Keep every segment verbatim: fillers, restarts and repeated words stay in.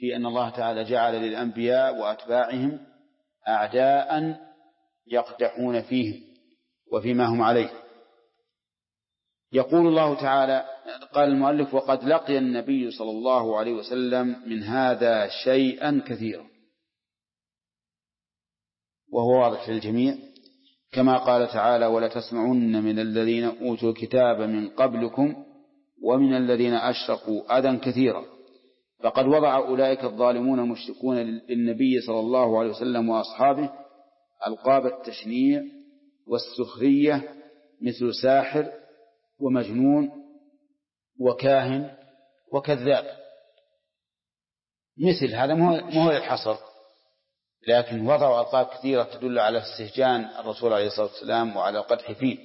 في أن الله تعالى جعل للأنبياء وأتباعهم أعداء يقدحون فيهم وفيما هم عليه. يقول الله تعالى، قال المؤلف: وقد لقي النبي صلى الله عليه وسلم من هذا شيئا كثيرا، وهو واضح للجميع، كما قال تعالى: ولتسمعن من الذين أوتوا الكتاب من قبلكم ومن الذين أشركوا أذى كثيرا. فقد وضع أولئك الظالمون المشركون للنبي صلى الله عليه وسلم وأصحابه ألقاب التشنيع والسخرية، مثل ساحر ومجنون وكاهن وكذاب. مثل هذا مو هو الحصر، لكن وضعوا ألقاب كثيرة تدل على استهجان الرسول عليه الصلاة والسلام وعلى القدح فيه،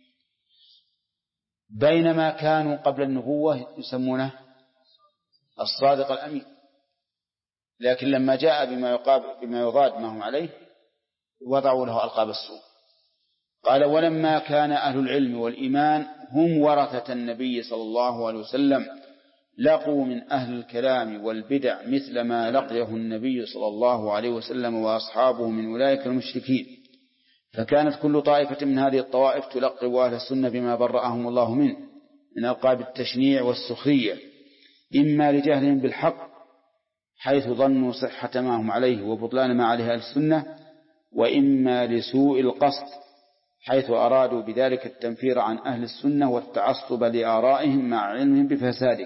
بينما كانوا قبل النبوة يسمونه الصادق الأمين. لكن لما جاء بما يقابل بما يضاد ما هم عليه وضعوا له ألقاب السوء. قال: ولما كان أهل العلم والإيمان هم ورثة النبي صلى الله عليه وسلم لقوا من أهل الكلام والبدع مثل ما لقيه النبي صلى الله عليه وسلم وأصحابه من أولئك المشركين. فكانت كل طائفة من هذه الطوائف تلقب أهل السنة بما برأهم الله منه من ألقاب التشنيع والسخرية، إما لجهلهم بالحق حيث ظنوا صحة ما هم عليه وبطلان ما عليه أهل السنة، وإما لسوء القصد حيث أرادوا بذلك التنفير عن أهل السنة والتعصب لآرائهم مع علمهم بفساده.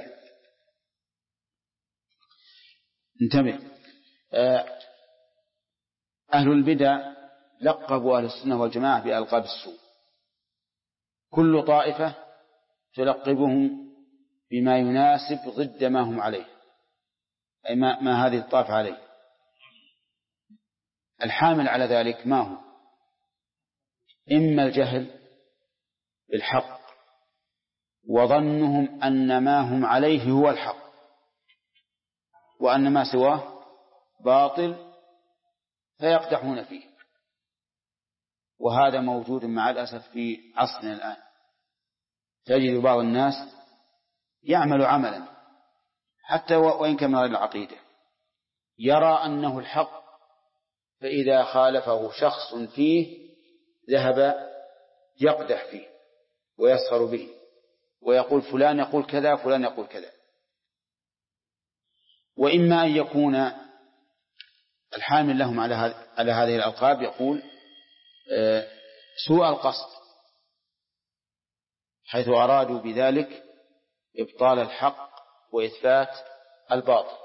انتبه، أهل البدع لقبوا أهل السنة والجماعة بألقاب السوء، كل طائفة تلقبهم بما يناسب ضد ما هم عليه، أي ما, ما هذه الطائفة عليه. الحامل على ذلك ما هو؟ إما الجهل بالحق وظنهم أن ما هم عليه هو الحق وأن ما سواه باطل فيقدحون فيه، وهذا موجود مع الأسف في عصرنا الآن. تجد بعض الناس يعمل عملا حتى وإن كان من غير العقيدة، يرى أنه الحق، فإذا خالفه شخص فيه ذهب يقدح فيه ويسخر به ويقول فلان يقول كذا فلان يقول كذا. وإما أن يكون الحامل لهم على على هذه الألقاب يقول سوء القصد، حيث أرادوا بذلك إبطال الحق وإثبات الباطل.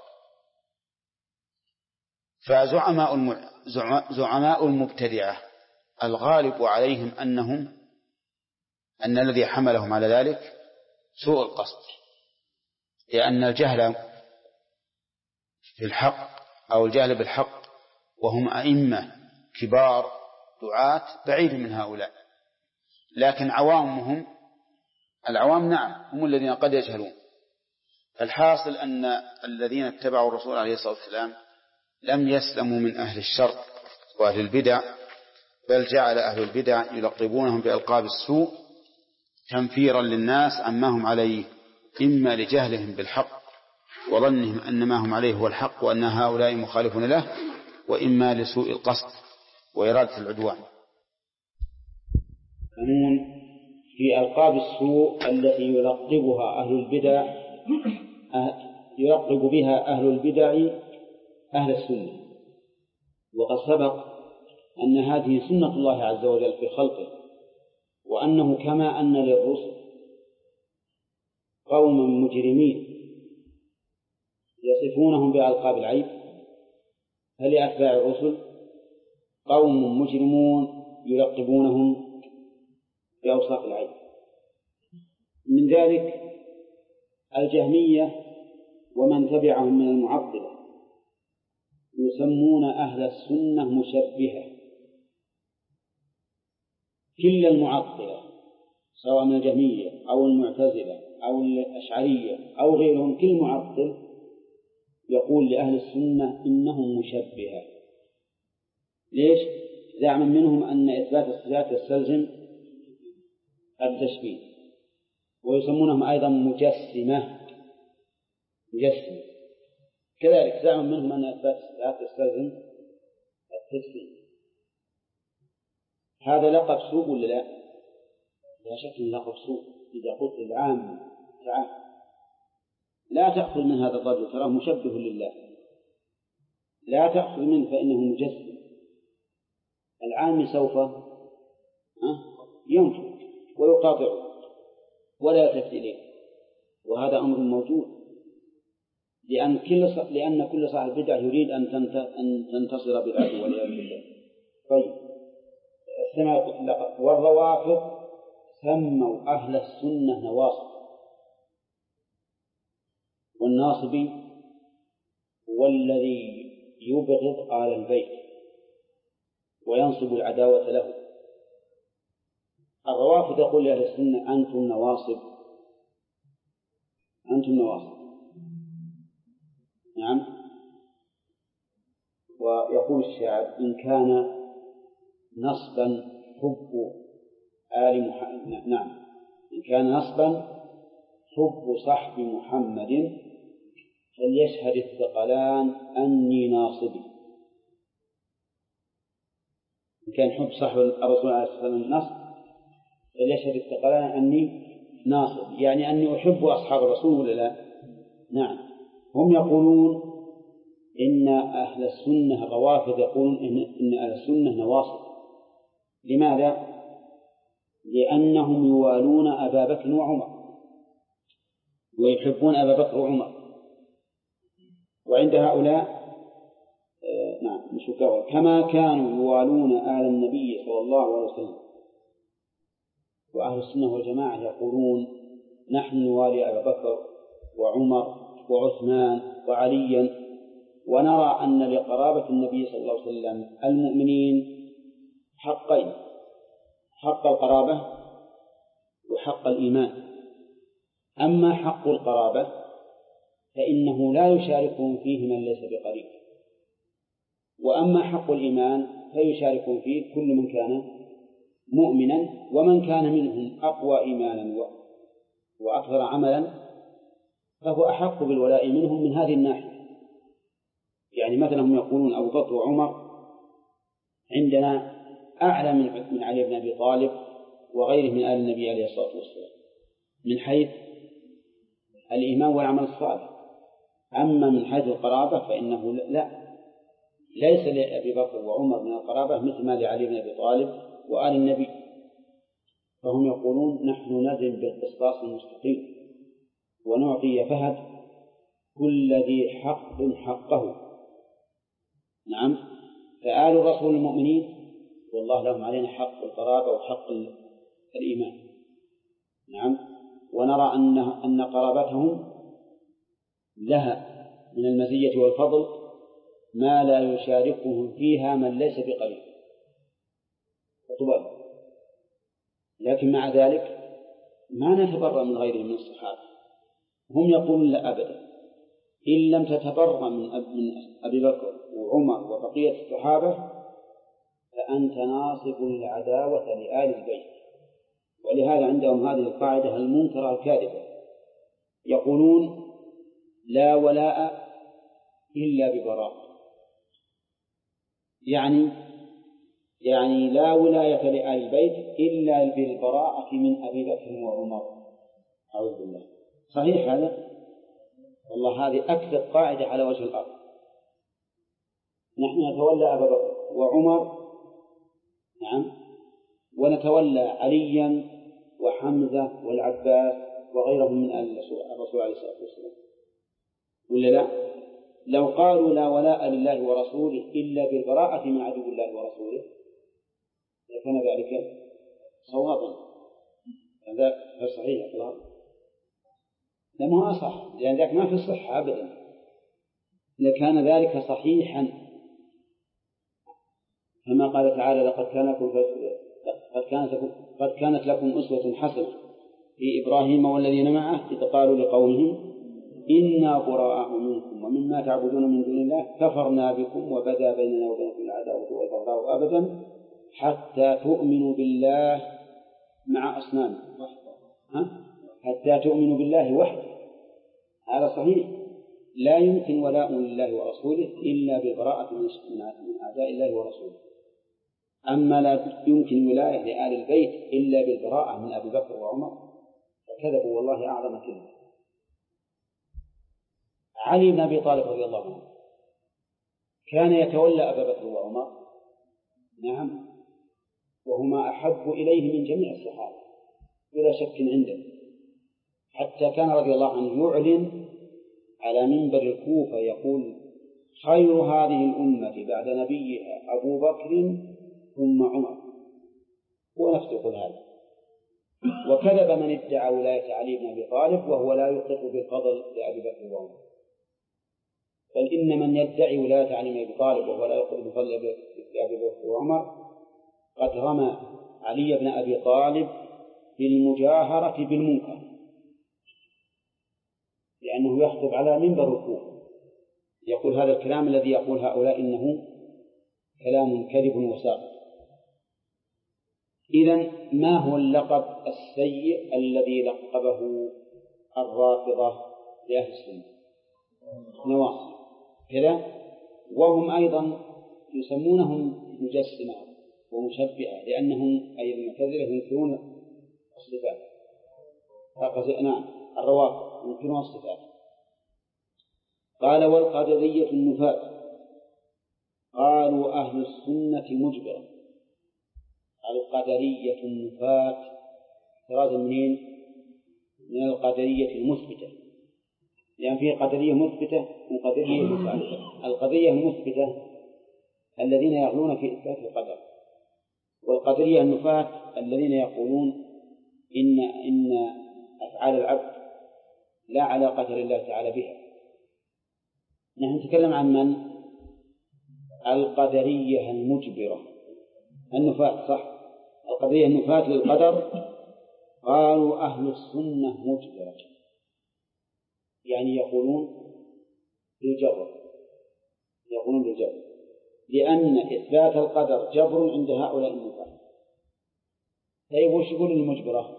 فزعماء زعماء المبتدعة الغالب عليهم أنهم أن الذي حملهم على ذلك سوء القصد، لأن الجهل في الحق أو الجهل بالحق وهم أئمة كبار دعاة بعيد من هؤلاء، لكن عوامهم العوام نعم هم الذين قد يجهلون. فالحاصل أن الذين اتبعوا الرسول عليه الصلاة والسلام لم يسلموا من أهل الشر وأهل البدع، بل جعل أهل البدع يلقبونهم بألقاب السوء تنفيرا للناس عما هم عليه، إما لجهلهم بالحق وظنهم أن ما هم عليه هو الحق وأن هؤلاء مخالفون له، وإما لسوء القصد وإرادة العدوان. قانون في ألقاب السوء التي يلقبها أهل البدع يلقب بها أهل البدع أهل السنة. وقد سبق أن هذه سنة الله عز وجل في خلقه، وأنه كما أن للرسل قوما مجرمين يصفونهم بألقاب العيب، فلأتباع الرسل قوم مجرمون يلقبونهم بأوصاف العيب. من ذلك الجهمية ومن تبعهم من المعطلة يسمون أهل السنة مشبهة. كل المعطلة سواء من الجهمية أو المعتزلة أو الأشعرية أو غيرهم، كل معطل يقول لأهل السنة إنهم مشبهة. ليش؟ زعما منهم أن إثبات الصفات يستلزم التشبيه، ويسمونهم أيضا مجسمة مجسمة كذلك زعم منهم أن لا تستلزم التدفين. هذا لقب سوء ولا لا؟ لا شك أنه لقب سوء. إذا قلت العام تعال لا تأخذ من هذا الرجل تراه مشبه لله، لا تأخذ منه فإنه مجسم. العام سوف ينفق ويقاطعه ولا يلتفت إليه، وهذا أمر موجود، لأن كل لأن كل صاحب بدعة يريد أن أن تنتصر بالعدو والعياذ بالله. طيب والروافض سموا أهل السنة نواصب، والناصبي هو الذي يبغض آل البيت وينصب العداوة له. الروافض يقول لأهل السنة أنتم نواصب، أنتم نواصب. نعم. ويقول الشاعر إن كان نصبا حب آل محمد، نعم، إن كان نصبا حب صحب محمد فليشهد الثقلان أني ناصبي. إن كان حب صحب الرسول عليه الصلاة والسلام النصب فليشهد الثقلان أني ناصب، يعني أني أحب أصحاب الرسول ولا لا؟ نعم. هم يقولون إن أهل السنة الروافض يقولون إن, إن أهل السنة نواصب. لماذا؟ لأنهم يوالون أبا بكر وعمر ويحبون أبا بكر وعمر، وعند هؤلاء آه نعم نشكر كما كانوا يوالون آل النبي صلى الله عليه وسلم. وأهل السنة والجماعة يقولون نحن نوالي أبا بكر وعمر وعثمان وعليا، ونرى أن لقرابة النبي صلى الله عليه وسلم المؤمنين حقين: حق القرابة وحق الإيمان. أما حق القرابة فإنه لا يشاركهم فيه من ليس بقريب، وأما حق الإيمان فيشاركهم فيه كل من كان مؤمنا، ومن كان منهم أقوى إيمانا وأكثر عملا فهو أحق بالولاء منهم من هذه الناحية. يعني مثلا هم يقولون أبو بكر وعمر عندنا أعلى من علي بن أبي طالب وغيره من آل النبي عليه الصلاة والسلام من حيث الإيمان والعمل الصالح. أما من حيث القرابة فإنه لا، ليس لأبي بكر وعمر من القرابة مثل ما لعلي بن أبي طالب وآل النبي. فهم يقولون نحن نزل بالقسطاس المستقيم ونعطي فهد كل ذي حق حقه. نعم. فآل الرسول المؤمنين والله لهم علينا حق القرابة وحق الإيمان. نعم. ونرى أن أن قرابتهم لها من المزية والفضل ما لا يشاركهم فيها من ليس بقريب. لكن مع ذلك ما نتبرأ من غيرهم من الصحابة. هم يقولون لا أبدا، إن لم تتبرأ من أبي بكر وعمر وبقية الصحابة فأنت ناصب العداوة لآل البيت. ولهذا عندهم هذه القاعدة المنكرة الكاذبة، يقولون لا ولاء إلا ببراء، يعني يعني لا ولاية لآل البيت إلا بالبراءة من أبي بكر وعمر. أعوذ بالله. صحيح هذا؟ والله هذه أكثر قاعدة على وجه الأرض. نحن نتولى أبا بكر وعمر، نعم، ونتولى عليا وحمزة والعباس وغيرهم من الرسول عليه الصلاة والسلام، ولا لا؟ لو قالوا لا ولاء لله ورسوله إلا بالبراءة من عدو الله ورسوله لكان ذلك صوابا. هذا صحيح الله، لما أصح، لأن ذلك ما في صحة أبدا. لكان ذلك صحيحا كما قال تعالى لقد كان لكم قد كانت لكم قد كانت لكم أسوة حسنة في إبراهيم والذين معه إذ قالوا لقومهم إنا براء منكم ومما تعبدون من دون الله كفرنا بكم وبدا بيننا وبينكم العداوة والبغضاء أبدا حتى تؤمنوا بالله مع أصنام ها؟ حتى تؤمنوا بالله وحده. هذا صحيح. لا يمكن ولاء لله ورسوله إلا بالبراءة من أعداء الله ورسوله. أما لا يمكن ولاية لآل البيت إلا بالبراءة من أبي بكر وعمر فكذبوا والله أعظم كذب. علي بن أبي طالب رضي الله عنه كان يتولى أبا بكر وعمر، نعم، وهما أحب إليه من جميع الصحابة بلا شك عنده، حتى كان رضي الله عنه يعلن على منبر الكوفة يقول: خير هذه الأمة بعد نبيها أبو بكر ثم عمر، هو نفسه يقول هذا. وكذب من ادعى ولاية علي بن أبي طالب وهو لا يقر بالفضل لأبي بكر وعمر، بل إن من يدعي ولاية علي بن أبي طالب وهو لا يقر بالفضل لأبي بكر وعمر قد رمى علي بن أبي طالب بالمجاهرة بالمنكر، لأنه يخطب على منبر الكوفة يقول هذا الكلام الذي يقول هؤلاء إنه كلام كذب وساقط. إذن ما هو اللقب السيء الذي لقبه الرافضة لأهل السنة؟ نواصب كذا، وهم أيضا يسمونهم مجسمة ومشبهة لأنهم أي المعتزلة ينكرون الصفات. نعم، الروافض ينكرون الصفات. قال: والقدرية النفاة قالوا أهل السنة مجبرة. القدرية النفاة احترازا منين؟ من القدرية المثبتة، لأن فيه قدرية مثبتة وقدرية مثبتة. القدرية المثبتة الذين يغلون في إثبات القدر، والقدرية النفاة الذين يقولون إن إن أفعال العبد لا علاقة لله تعالى بها. نحن نتكلم عن من؟ القدرية المجبرة النفاة، صح، القدرية النفاة للقدر. قالوا أهل السنة مجبرة، يعني يقولون بالجبر، يقولون بالجبر، لأن إثبات القدر جبر عند هؤلاء النفاة. طيب وش يقول المجبرة؟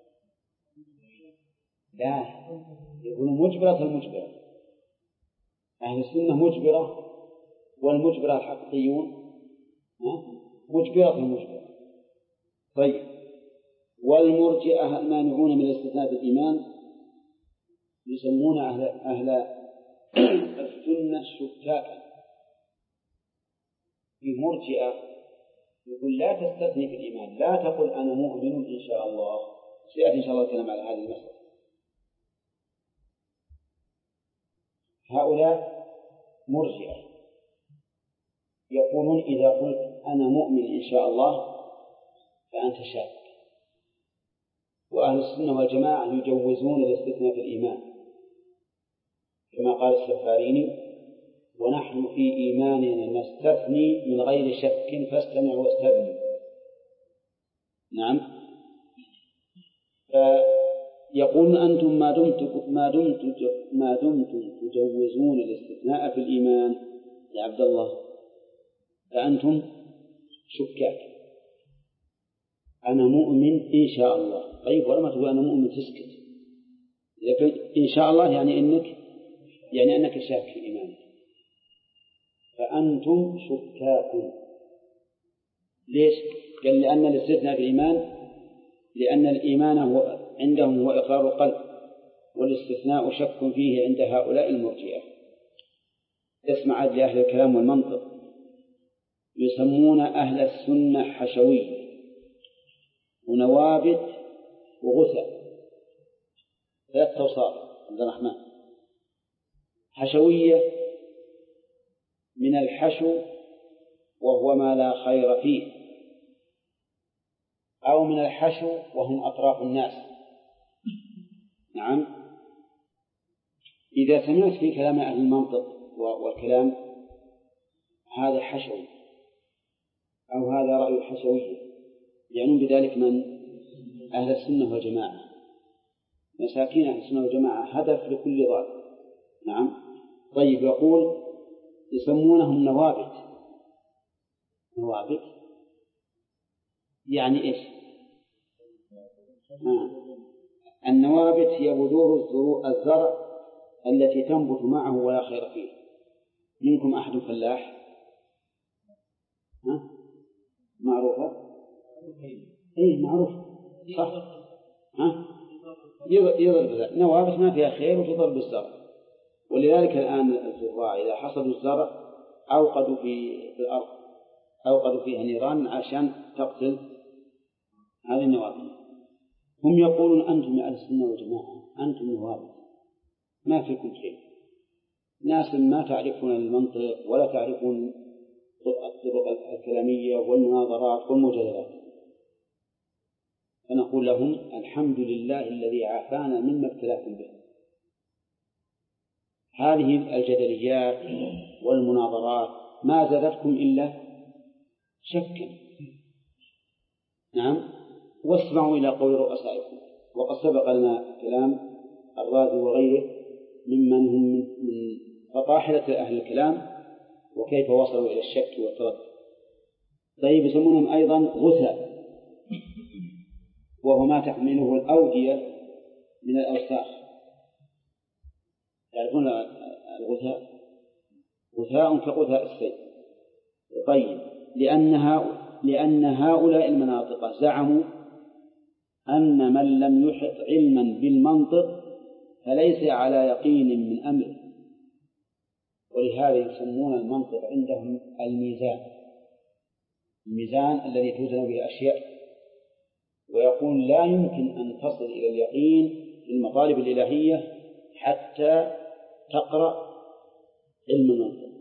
لا، يقولون مجبرة المجبرة. أهل السنة مجبرة، والمجبرة الحقيقيون مجبرة المجبرة. طيب، والمرجئة المانعون من الاستثناء بالإيمان يسمون أهل, أهل السنة شكاكا. في مرجئة يقول لا تستثني في الإيمان، لا تقل أنا مؤمن إن شاء الله. سيأتي إن شاء الله الكلام على هذه المسألة. هؤلاء مرجئة يقولون إذا قلت أنا مؤمن إن شاء الله فأنت شاك. وأهل السنة والجماعة يجوزون الاستثناء في الإيمان كما قال السفاريني: ونحن في إيماننا نستثني من غير شك فاستمع واستبني. نعم، فيقولون أنتم ما دمتم ما دمتم ما دمتم تجوزون الاستثناء في الإيمان يا عبد الله فأنتم شكاك. أنا مؤمن إن شاء الله. طيب، ولما تقول أنا مؤمن تسكت؟ لكن إن شاء الله يعني إنك يعني أنك شاك في إيمانك، فأنتم شكاك. ليش؟ قال لأن الاستثناء في الإيمان لأن الإيمان هو عندهم هو إقرار القلب، والاستثناء شك فيه عند هؤلاء المرجئة. اسمع لأهل الكلام والمنطق، يسمون أهل السنة حشوية ونوابت وغثى، ثلاث توصاف عبد الرحمن. حشوية من الحشو وهو ما لا خير فيه، أو من الحشو وهم أطراف الناس. نعم، إذا سمعت في كلام أهل المنطق والكلام هذا حشوي أو هذا رأي الحشوية، يعنون بذلك من؟ أهل السنة والجماعة، مساكين أهل السنة والجماعة، هدف لكل ضال. نعم. طيب، يقول يسمونهم نوابت. نوابت يعني إيش؟ آه. النوابت هي بذور الزرع التي تنبت معه ولا خير فيه. منكم أحد فلاح؟ ها؟ معروفة؟ إيه معروف صح؟ ها؟ يضرب نوابت ما فيها خير وتضرب بالزرع. ولذلك الآن الزراع إذا حصدوا الزرع أوقدوا في الأرض أوقدوا فيها نيران عشان تقتل هذه النوابت. هم يقولون أنتم يا أهل السنة والجماعة أنتم نوابت ما فيكم شيء، ناس ما تعرفون المنطق ولا تعرفون الطرق الكلامية والمناظرات والمجادلات. فنقول لهم الحمد لله الذي عافانا مما ابتلاكم به. هذه الجدليات والمناظرات ما زادتكم إلا شكا. نعم، واسمعوا إلى قول رؤسائكم. وقد سبق لنا كلام الرازي وغيره ممن هم من فطاحلة أهل الكلام وكيف وصلوا إلى الشك والتردد. طيب يسمونهم أيضا غثاء، وهو ما تحمله الأودية من الأوساخ. تعرفون الغثاء؟ غثاء كغثاء السيل. طيب لأنها لأن هؤلاء المناطق زعموا أن من لم يحط علما بالمنطق فليس على يقين من أمره، ولهذا يسمون المنطق عندهم الميزان، الميزان الذي توزن به الأشياء. ويقول لا يمكن أن تصل إلى اليقين في المطالب الإلهية حتى تقرأ علم المنطق.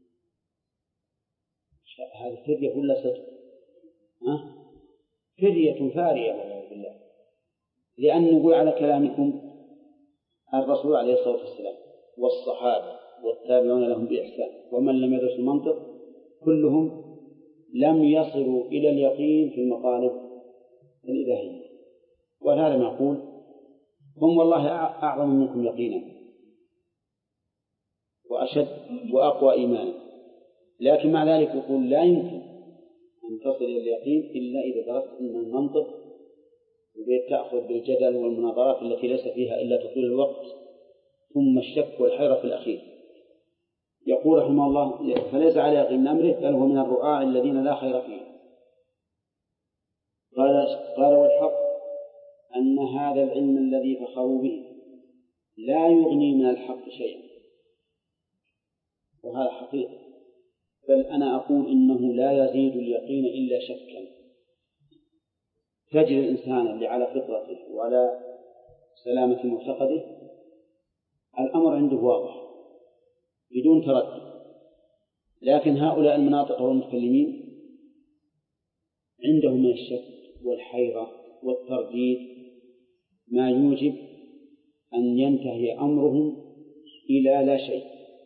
هذه فرية ولا صدق؟ ها؟ فرية فارية والعياذ بالله. لأن نقول على كلامكم الرسول عليه الصلاة والسلام والصحابة والتابعون لهم بإحسان ومن لم يدرس المنطق كلهم لم يصلوا إلى اليقين في المطالب الإلهية. وهذا معقول؟ هم والله أعظم منكم يقينا وأشد وأقوى إيمانا، لكن مع ذلك يقول لا يمكن أن تصل إلى اليقين إلا إذا درست علم المنطق وتأخذ بالجدل والمناظرات التي ليس فيها إلا تطويل الوقت ثم الشك والحيرة في الأخير. يقول رحمه الله فليس على يقين من أمره بل هو من الرعاع الذين لا خير فيهم. قال قال والحق أن هذا العلم الذي فخروا به لا يغني من الحق شيئا، وهذا حقيقة، بل أنا أقول إنه لا يزيد اليقين إلا شكا. تجد الإنسان اللي على فطرته وعلى سلامة معتقده الأمر عنده واضح بدون تردد، لكن هؤلاء المناطق والمتكلمين عندهم من الشك والحيرة والترديد ما يوجب أن ينتهي أمرهم إلى لا شيء.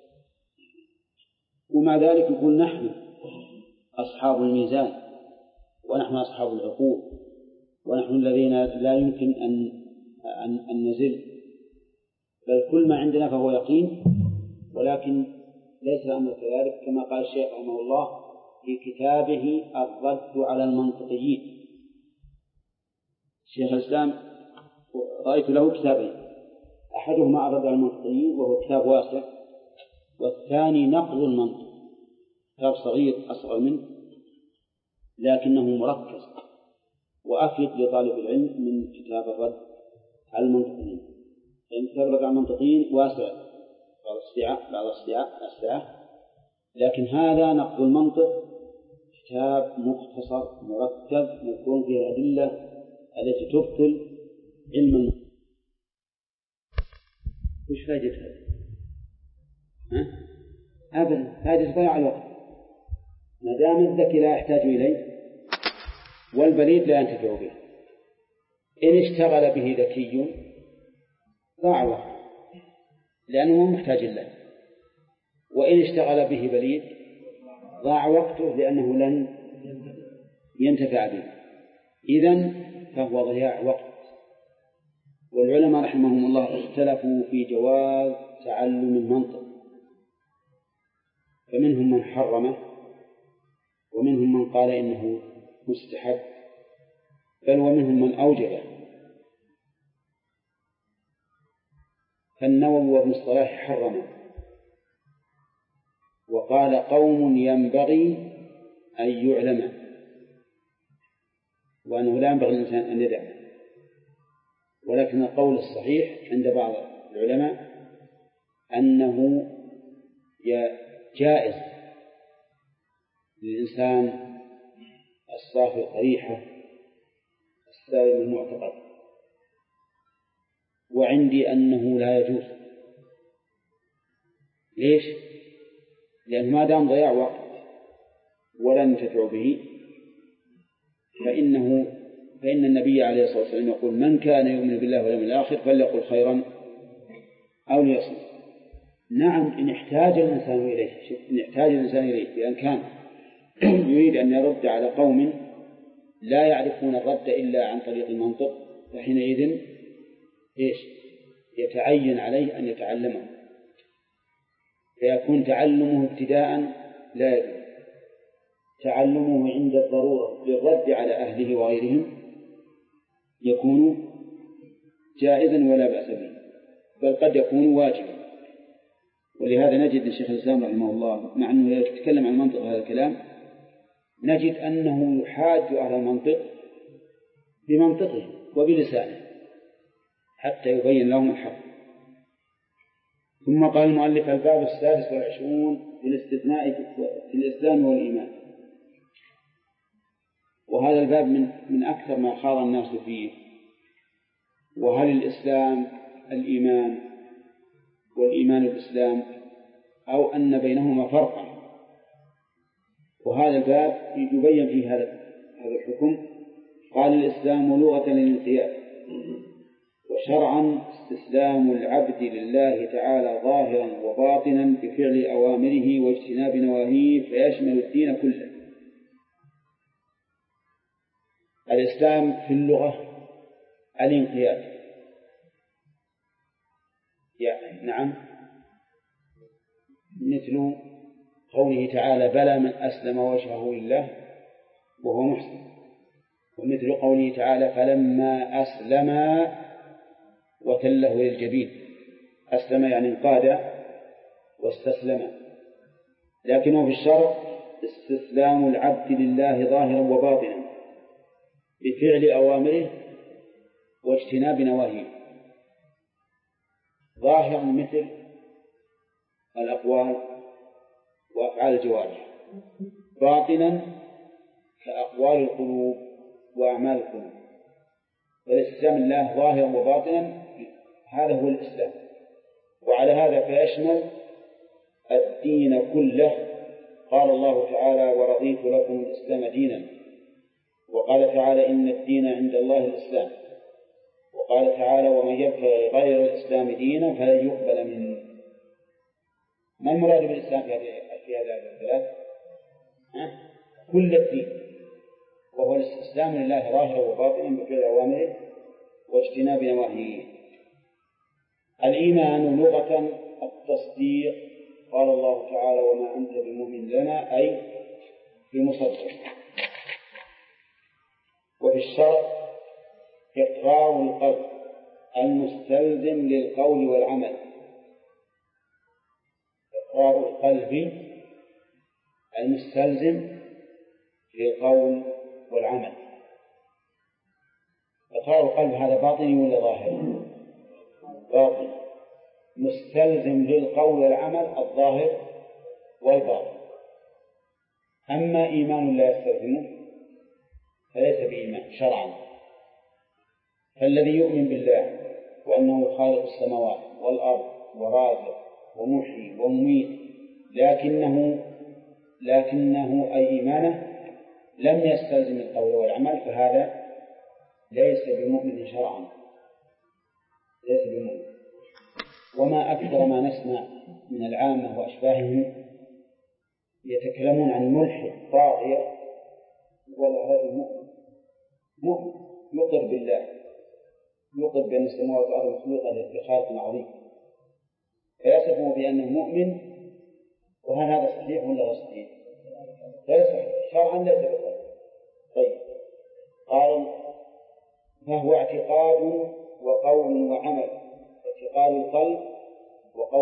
ومع ذلك يقول نحن أصحاب الميزان ونحن أصحاب العقول ونحن الذين لا يمكن أن أن نزل، بل كل ما عندنا فهو يقين، ولكن ليس الأمر كذلك كما قال الشيخ رحمه الله في كتابه الرد على المنطقيين. شيخ الإسلام رأيت له كتابين، أحدهما الرد على المنطقيين وهو كتاب واسع، والثاني نقض المنطق، كتاب صغير أصغر منه لكنه مركز وأفيد لطالب العلم من كتاب الرد على المنطقيين. يعني كتاب الرد على المنطقيين واسع بعض السعة بعض السعة، لكن هذا نقض المنطق كتاب مختصر مركز مذكور فيه الأدلة التي تبطل علم المنطق. وش فائدة هذا؟ ها؟ أبدا، هذا تضيع الوقت ما دام الذكي لا يحتاج إليه والبليد لا ينتفع به. إن اشتغل به ذكي ضاع وقت لأنه محتاج له، وإن اشتغل به بليد ضاع وقته لأنه لن ينتفع به. إذن فهو ضياع وقت. والعلماء رحمهم الله اختلفوا في جواز تعلم المنطق، فمنهم من حرمه ومنهم من قال إنه مستحب، بل ومنهم من أوجبه. فالنووي وابن الصلاح حرم، وقال قوم ينبغي أن يعلم، وأنه لا ينبغي الإنسان أن يدعه. ولكن القول الصحيح عند بعض العلماء أنه جائز للإنسان الصافي القريحة السالم المعتقد، وعندي أنه لا يجوز. ليش؟ لأن ما دام ضياع وقت ولا ينتفع به فإنه فإن النبي عليه الصلاة والسلام يقول: من كان يؤمن بالله واليوم الآخر فليقل خيرا أو ليصمت. نعم، إن احتاج الإنسان إليه، إن احتاج الإنسان إليه، بأن كان يريد أن يرد على قوم لا يعرفون الرد إلا عن طريق المنطق، فحينئذ إيش؟ يتعين عليه أن يتعلمه، فيكون تعلمه ابتداء لا يجوز، تعلمه عند الضرورة للرد على أهله وغيرهم يكون جائزا ولا بأس به، بل قد يكون واجبا. ولهذا نجد الشيخ الإسلام رحمه الله مع أنه يتكلم عن منطق هذا الكلام نجد أنه يحاج أهل المنطق بمنطقه وبلسانه حتى يبين لهم الحق. ثم قال المؤلف: الباب السادس والعشرون في الاستثناء في الإسلام والإيمان. وهذا الباب من من أكثر ما خاض الناس فيه، وهل الإسلام الإيمان والإيمان الإسلام أو أن بينهما فرقا؟ وهذا الباب يبين فيه هذا هذا الحكم. قال: الإسلام لغة الانقياد، وشرعا استسلام العبد لله تعالى ظاهرا وباطنا بفعل أوامره واجتناب نواهيه، فيشمل الدين كله. الإسلام في اللغة الانقياد، يعني نعم، مثل قوله تعالى: بلى من أسلم وجهه لله وهو محسن. ومثل قوله تعالى: فلما أسلم وتله للجبين. أسلم يعني انقاد واستسلم. لكنه في الشرع استسلام العبد لله ظاهرا وباطنا بفعل أوامره واجتناب نواهيه. ظاهرا مثل الأقوال وأفعال الجوارح، باطنا كأقوال القلوب وأعمال القلوب. فالاستسلام لله ظاهرا وباطنا هذا هو الإسلام. وعلى هذا فيشمل الدين كله. قال الله تعالى: ورضيت لكم الإسلام دينا. وقال تعالى: إن الدين عند الله الإسلام. وقال تعالى: ومن يبتغي غير الإسلام دينا فلن يقبل منه. ما المراد بالإسلام في هذا الثلاث؟ كل الدين، وهو الاستسلام لله ظاهرا وباطنا بفعل أوامره واجتناب نواهيه. الإيمان لغة التصديق. قال الله تعالى: وما أنت بمؤمن لنا، أي بمصدق. وفي الشرع إقرار القلب المستلزم للقول والعمل. إقرار القلب المستلزم للقول والعمل. إقرار القلب هذا باطني ولا ظاهر؟ باطن. مستلزم للقول والعمل الظاهر والباطن. أما إيمان لا يستلزمه فليس بإيمان شرعا. فالذي يؤمن بالله وأنه خالق السماوات والأرض ورازق ومحيي ومميت لكنه لكنه أي إيمانه لم يستلزم القول والعمل، فهذا ليس بمؤمن شرعا، ليس بمؤمن. وما أكثر ما نسمع من العامة وأشباههم يتكلمون عن ملحد طاغية والله هذا مؤمن مؤمن يقر بالله، يقر بأن السماوات والأرض مخلوقة لخالق عظيم، فيصفه بأنه مؤمن. وهل هذا صحيح ولا غير صحيح؟ غير صحيح شرعا، ليس بصحيح. طيب، قال: فهو اعتقاد وقول وعمل. اعتقاد القلب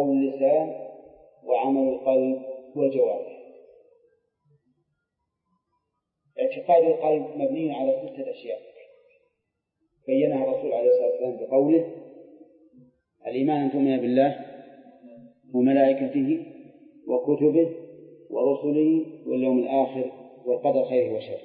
وقول اللسان وعمل القلب والجوارح. اعتقاد القلب مبني على ستة أشياء بينها الرسول عليه الصلاة والسلام بقوله: الإيمان أن تؤمن بالله وملائكته وكتبه ورسله واليوم الآخر والقدر خيره وشره.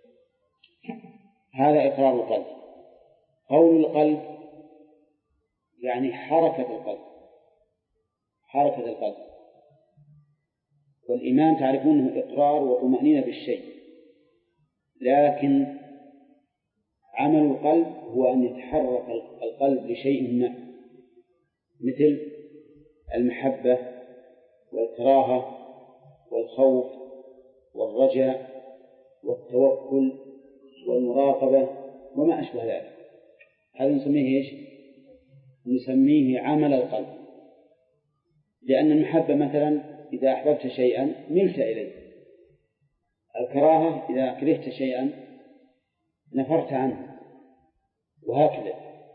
هذا إقرار القلب. قول القلب يعني حركة القلب، حركة القلب. والإيمان تعرفونه إقرار وطمأنينة بالشيء، لكن عمل القلب هو أن يتحرك القلب لشيء ما، مثل المحبة والكراهة والخوف والرجاء والتوكل والمراقبة وما أشبه ذلك. هذا نسميه إيش؟ نسميه عمل القلب. لأن المحبة مثلا إذا أحببت شيئا ملت إليه، الكراهة إذا كرهت شيئا نفرت عنه، وهكذا.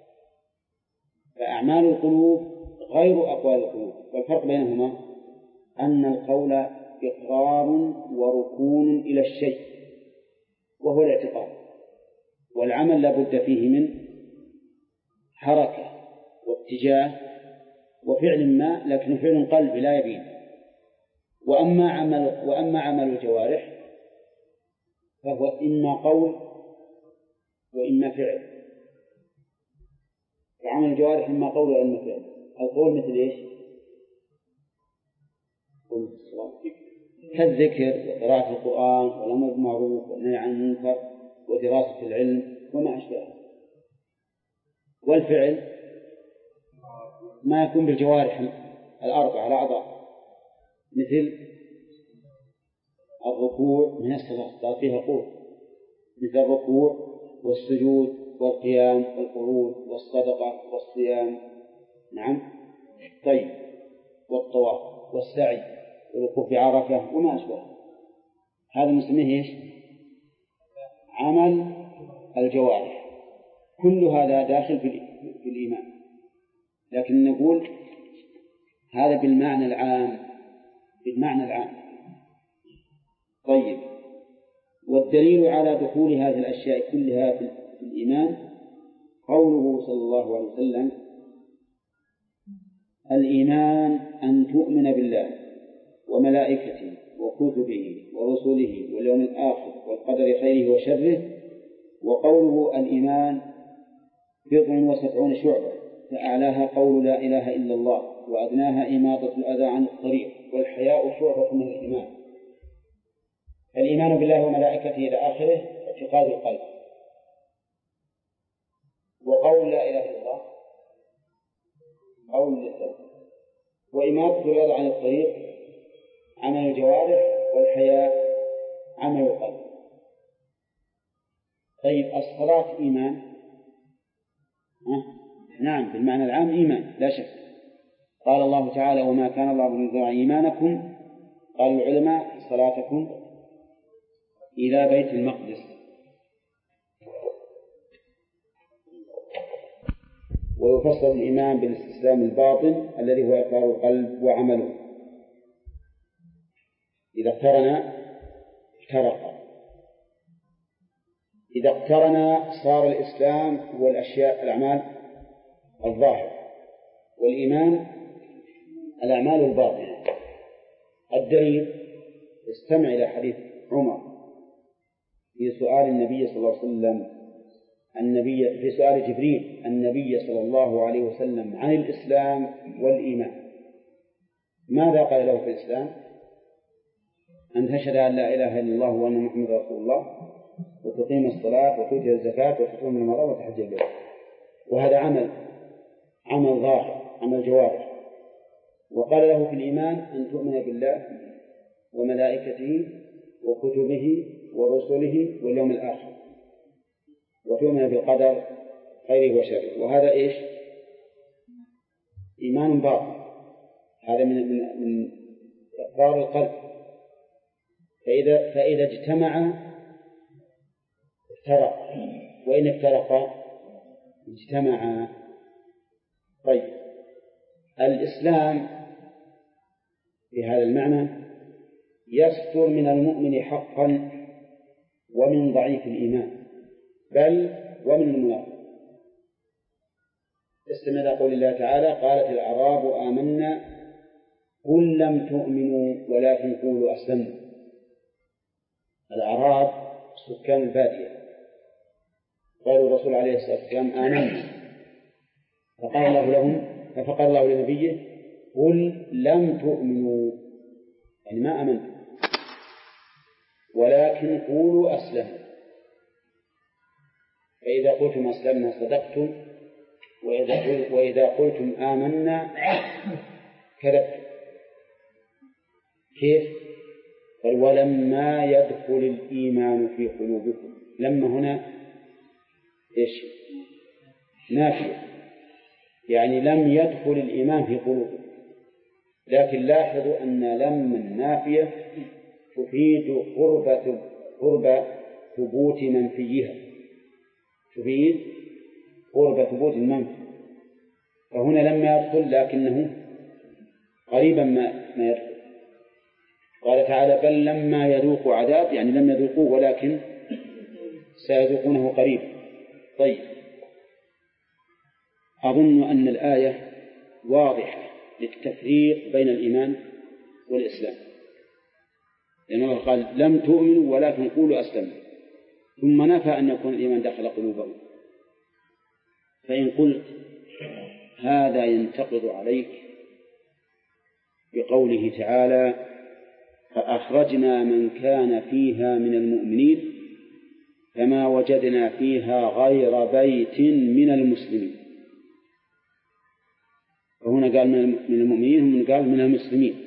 فأعمال القلوب غير أقوال القلوب، والفرق بينهما أن القول إقرار وركون إلى الشيء وهو الاعتقاد، والعمل لا بد فيه من حركة واتجاه وفعل ما، لكن فعل القلب لا يبين. وأما عمل وأما عمل الجوارح فهو إما قول وإما فعل. فعمل الجوارح إما قول وإما فعل. القول مثل إيش؟ كالذكر وقراءة القرآن والأمر بالمعروف والنهي عن المنكر ودراسة العلم وما أشبهه. والفعل ما يكون بالجوارح الأربعة الأعضاء، مثل الركوع من الصلاة فيها قوة، مثل الركوع والسجود والقيام والقعود والصدقة والصيام. نعم. طيب. والطواف والسعي والوقوف في عرفة وما أشبه. هذا نسميه إيش؟ عمل الجوارح. كل هذا داخل في الإيمان، لكن نقول هذا بالمعنى العام، بالمعنى العام. طيب. والدليل على دخول هذه الأشياء كلها في الإيمان قوله صلى الله عليه وسلم: الإيمان أن تؤمن بالله وملائكته وكتبه ورسله واليوم الآخر والقدر خيره وشره. وقوله الإيمان بضع وسبعون شعبة، فأعلاها قول لا إله إلا الله، وأدناها إماطة الأذى عن الطريق، والحياء شعبة من الإيمان. الإيمان بالله وملائكته إلى آخره اعتقاد القلب. وقول لا إله إلا الله قول اللسان. وإماطة الأذى عن الطريق عمل الجوارح، والحياء عمل القلب. طيب، الصلاة إيمان؟ أه؟ نعم، بالمعنى العام إيمان لا شك. قال الله تعالى: وما كان الله ليضيع إيمانكم. قال العلماء: صلاتكم إلى بيت المقدس. ويفسر الإيمان بالاستسلام الباطن الذي هو إقرار القلب وعمله. إذا اقترن افترق. إذا اقترن صار الإسلام هو الأشياء الأعمال الظاهرة، والإيمان الأعمال الباطنة. الدليل: استمع إلى حديث عمر في سؤال النبي صلى الله عليه وسلم النبي في سؤال جبريل النبي صلى الله عليه وسلم عن الإسلام والإيمان. ماذا قال له في الإسلام؟ أن تشهد أن لا إله إلا الله وأن محمدا رسول الله، وتقيم الصلاة وتؤتي الزكاة وتصوم رمضان وتحج البيت. وهذا عمل عمل ظاهر، عمل جوارح. وقال له في الإيمان أن تؤمن بالله وملائكته وكتبه ورسله واليوم الآخر، وتؤمن بالقدر خيره وشره. وهذا إيش؟ إيمان باطن. هذا من من من إقرار القلب. فإذا فإذا اجتمع افترق، وإن افترق اجتمع. طيب، الإسلام في هذا المعنى يصدر من المؤمن حقا ومن ضعيف الإيمان بل ومن المنافق. استمع إلى قول الله تعالى: قالت الأعراب آمنا قل لم تؤمنوا ولكن قولوا أسلمنا. الأعراب سكان البادية قالوا الرسول عليه الصلاة والسلام آمنا، فقال الله لهم فقال الله لنبيه: قل لم تؤمنوا، يعني ما آمنتم، ولكن قولوا أسلمنا. فإذا قلتم أسلمنا صدقتم، وإذا وإذا قلتم آمنا كذبتم. كيف؟ قال: ولما يدخل الإيمان في قلوبكم. لما هنا إيش؟ نافية، يعني لم يدخل الإيمان في قلوبكم. لكن لاحظوا أن لما النافية تفيد قرب قرب ثبوت منفيها، تفيد قرب ثبوت المنفي. فهنا لما يدخل لكنه قريبا ما ما يدخل. قال تعالى: بل لما يذوقوا عذاب، يعني لم يذوقوه ولكن سيذوقونه قريبا. طيب، أظن أن الآية واضحة للتفريق بين الإيمان والإسلام، لأن الله قال: لم تؤمنوا ولكن قولوا أسلمنا، ثم نفى أن يكون الإيمان داخل قلوبهم. فإن قلت هذا ينتقض عليك بقوله تعالى: فأخرجنا من كان فيها من المؤمنين فما وجدنا فيها غير بيت من المسلمين. وهنا قال من المؤمنين، هم قال من المسلمين،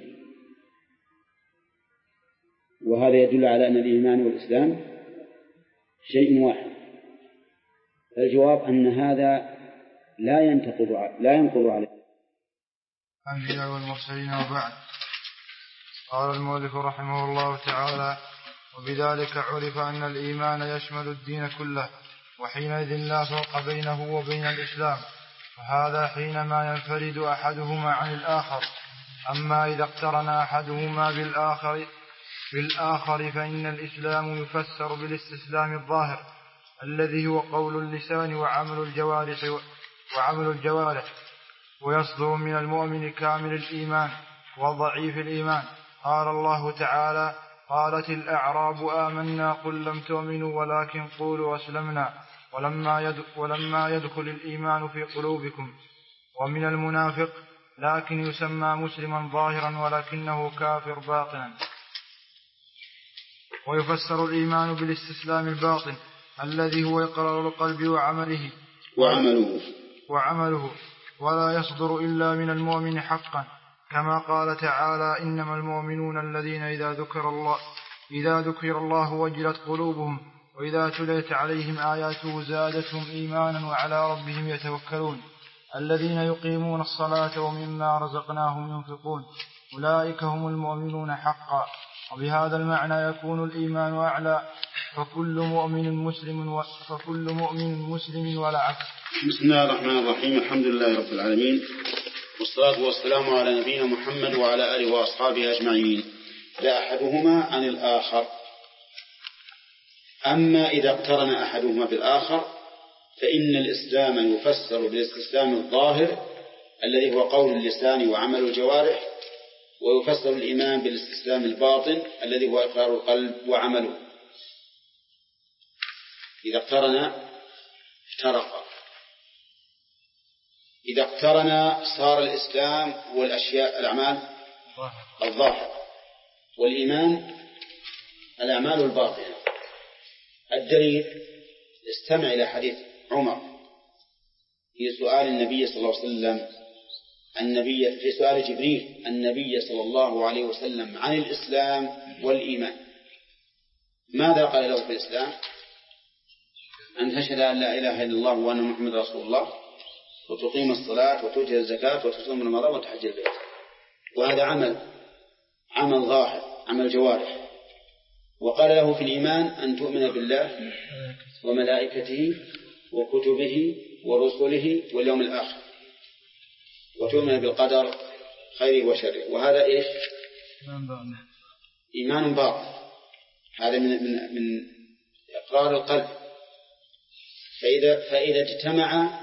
وهذا يدل على أن الإيمان والإسلام شيء واحد. الجواب أن هذا لا ينتقض لا ينقض عليه. الأنبياء والمرسلين وبعد. قال المؤلف رحمه الله تعالى: وبذلك عرف أن الإيمان يشمل الدين كله، وحينئذ لا فرق بينه وبين الإسلام، وهذا حينما ينفرد أحدهما عن الآخر. أما إذا اقترن أحدهما بالآخر بالآخر فإن الإسلام يفسر بالاستسلام الظاهر الذي هو قول اللسان وعمل الجوارح وعمل الجوارح ويصدر من المؤمن كامل الإيمان وضعيف الإيمان. قال الله تعالى: قالت الأعراب آمنا قل لم تؤمنوا ولكن قولوا أسلمنا ولما يدخل الإيمان في قلوبكم. ومن المنافق لكن يسمى مسلما ظاهرا ولكنه كافر باطنا. ويفسر الإيمان بالاستسلام الباطن الذي هو إقرار القلب وعمله وعمله وعمله ولا يصدر إلا من المؤمن حقا، كما قال تعالى: إنما المؤمنون الذين إذا ذكر الله إذا ذكر الله وجلت قلوبهم وإذا تليت عليهم آياته زادتهم إيمانا وعلى ربهم يتوكلون الذين يقيمون الصلاة ومما رزقناهم ينفقون أولئك هم المؤمنون حقا. وبهذا المعنى يكون الإيمان أعلى، فكل مؤمن مسلم فكل مؤمن مسلم ولا عكس. بسم الله الرحمن الرحيم. الحمد لله رب العالمين، والصلاة والسلام على نبينا محمد وعلى آله وأصحابه أجمعين، لا أحدهما عن الآخر. أما إذا اقترن أحدهما بالآخر فإن الإسلام يفسر بالاستسلام الظاهر الذي هو قول اللسان وعمل الجوارح، ويفسر الإيمان بالاستسلام الباطن الذي هو إقرار القلب وعمله. إذا اقترن افترق. إذا اقترن صار الإسلام هو الأشياء الأعمال الظاهرة، والإيمان الأعمال الباطنة. الدليل: استمع إلى حديث عمر في سؤال النبي صلى الله عليه وسلم النبي في سؤال جبريل النبي صلى الله عليه وسلم عن الإسلام والإيمان. ماذا قال له في الإسلام؟ أن تشهد أن لا إله إلا الله وأن محمد رسول الله، وتقيم الصلاة وتؤتي الزكاة وتصوم رمضان وتحج البيت. وهذا عمل عمل ظاهر، عمل جوارح. وقال له في الإيمان أن تؤمن بالله وملائكته وكتبه ورسله واليوم الآخر، وتؤمن بالقدر خيره وشره. وهذا إيش؟ إيمان باطن، هذا من من من إقرار القلب. فإذا فإذا اجتمع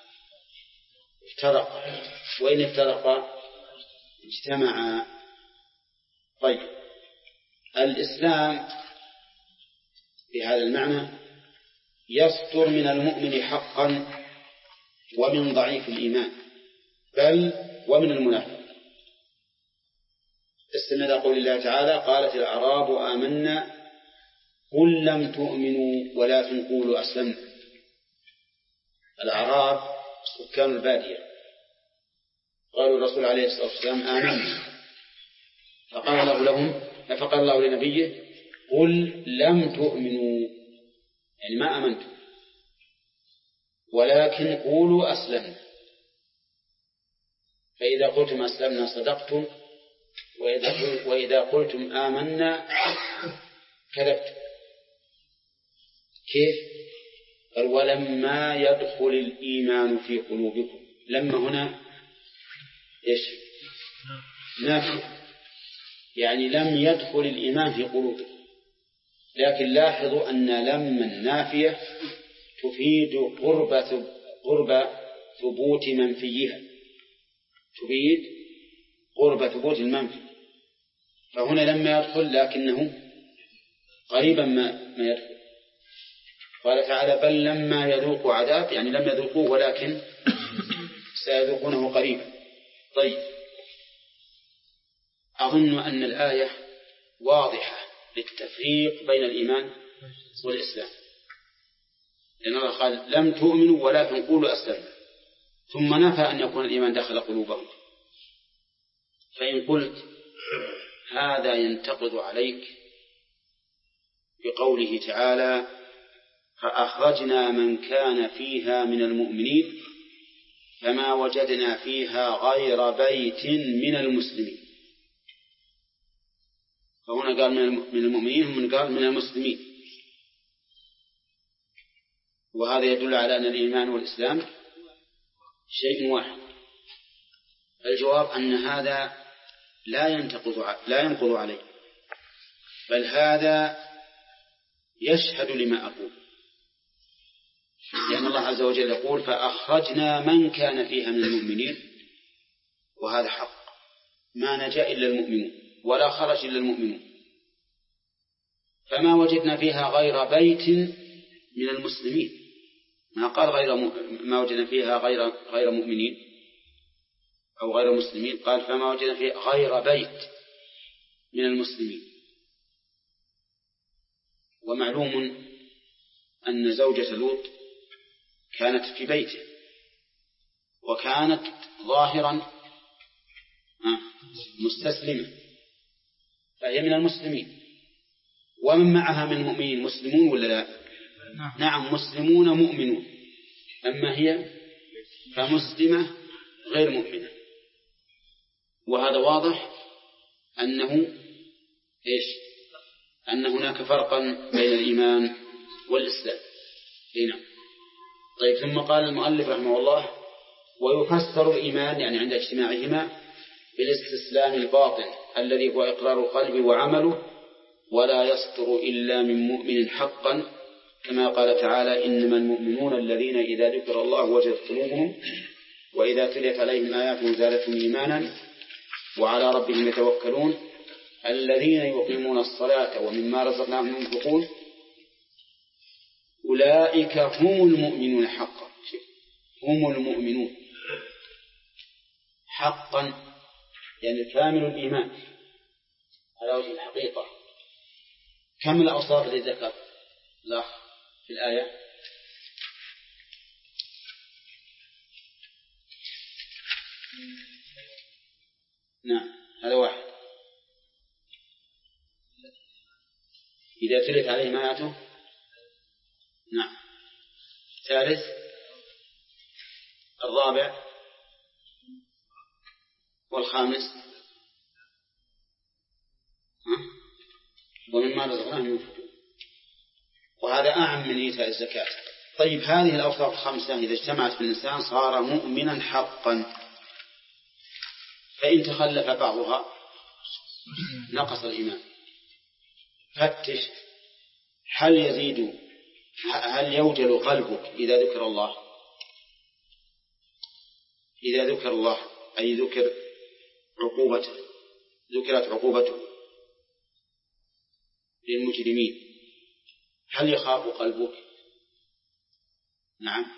افترق، وإن افترق اجتمع. طيب، الإسلام بهذا المعنى يصدر من المؤمن حقا ومن ضعيف الإيمان، بل ومن المنافق. استمع إلى قول الله تعالى: قالت الأعراب آمنا قل لم تؤمنوا ولكن قولوا أسلمنا. الأعراب سكان البادية قالوا الرسول عليه الصلاة والسلام آمنا، فقال الله لهم فقال الله لنبيه: قل لم تؤمنوا، يعني ما آمنتم، ولكن قولوا أسلمنا. فإذا قلتم أسلمنا صدقتم، وإذا, وإذا قلتم آمنا كذبتم. كيف؟ قال: ولما يدخل الإيمان في قلوبكم. لما هنا إيش؟ نافية، يعني لم يدخل الإيمان في قلوبكم. لكن لاحظوا أن لما النافية تفيد قرب قرب ثبوت منفيها، تفيد قرب ثبوت المنفي. فهنا لما يدخل لكنه قريبا ما ما يدخل. قال تعالى: بل لما يذوقوا عذاب، يعني لم يذوقوه ولكن سيذوقونه قريبا. طيب، أظن أن الآية واضحة للتفريق بين الإيمان والإسلام، لأن الله قال: لم تؤمنوا ولكن قولوا أسلمنا، ثم نفى أن يكون الإيمان داخل قلوبهم. فإن قلت هذا ينتقض عليك بقوله تعالى: فأخرجنا من كان فيها من المؤمنين فما وجدنا فيها غير بيت من المسلمين. فهنا قال من المؤمنين، ومن قال من المسلمين، وهذا يدل على أن الإيمان والإسلام شيء واحد. الجواب أن هذا لا ينتقض لا ينقض عليه، بل هذا يشهد لما أقول، لأن الله عز وجل يقول: فأخرجنا من كان فيها من المؤمنين، وهذا حق، ما نجا إلا المؤمنون ولا خرج إلا المؤمنون. فما وجدنا فيها غير بيت من المسلمين، ما قال غير م... ما وجدنا فيها غير غير مؤمنين أو غير مسلمين، قال فما وجدنا فيها غير بيت من المسلمين. ومعلوم أن زوجة لوط كانت في بيته، وكانت ظاهرا مستسلمة، فهي من المسلمين. ومن معها من المؤمنين مسلمون ولا لا؟ نعم، مسلمون مؤمنون، أما هي فمسلمة غير مؤمنة. وهذا واضح أنه إيش؟ أن هناك فرقا بين الإيمان والإسلام. هنا طيب، ثم قال المؤلف رحمه الله: ويفسر الإيمان يعني عند اجتماعهما بالاستسلام الباطن الذي هو إقرار القلب وعمله، ولا يصدر إلا من مؤمن حقا، كما قال تعالى: إنما المؤمنون الذين إذا ذكر الله وجلت قلوبهم وإذا تليت عليهم آياته زادتهم إيمانا وعلى ربهم يتوكلون الذين يقيمون الصلاة ومما رزقناهم ينفقون أولئك هم المؤمنون حقا. هم المؤمنون حقا يعني كامل الإيمان على وجه الحقيقة. كم الأوصاف التي ذكر لا في الآية؟ نعم، هذا واحد. إذا تلت عليهم آياته. نعم. ثالث. الرابع والخامس ومما رزقناهم ينفقون. وهذا أعم من إيتاء الزكاة. طيب، هذه الأوصاف الخمسة إذا اجتمعت في الإنسان صار مؤمنا حقا، فإن تخلف بعضها نقص الإيمان. فتش هل يزيد هل يوجل قلبك إذا ذكر الله؟ إذا ذكر الله أي ذكر عقوبته، ذكرت عقوبته للمجرمين، هل يخاف قلبك؟ نعم.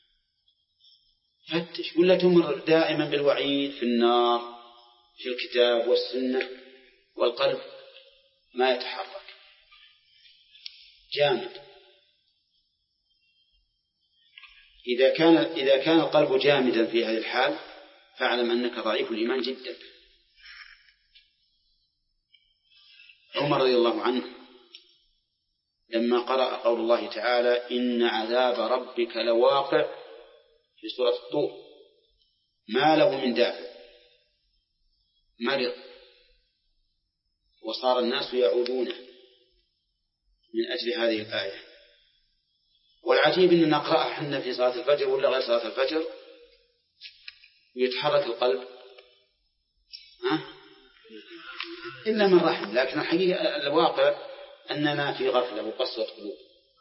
فتش ولا تمر دائما بالوعيد في النار في الكتاب والسنة والقلب ما يتحرك جامد. إذا كان إذا كان القلب جامدا في هذه الحال فاعلم أنك ضعيف الإيمان جدا. عمر رضي الله عنه لما قرأ قول الله تعالى إن عذاب ربك لواقع في سورة الطور ما له من دافع مرض وصار الناس يعودونه من أجل هذه الآية. والعجيب أن نقرأها حنا في صلاة الفجر ولا غير صلاة الفجر ويتحرك القلب ها؟ إلا من رحم، لكن الحقيقة الواقع أننا في غفلة وقسوة قلوب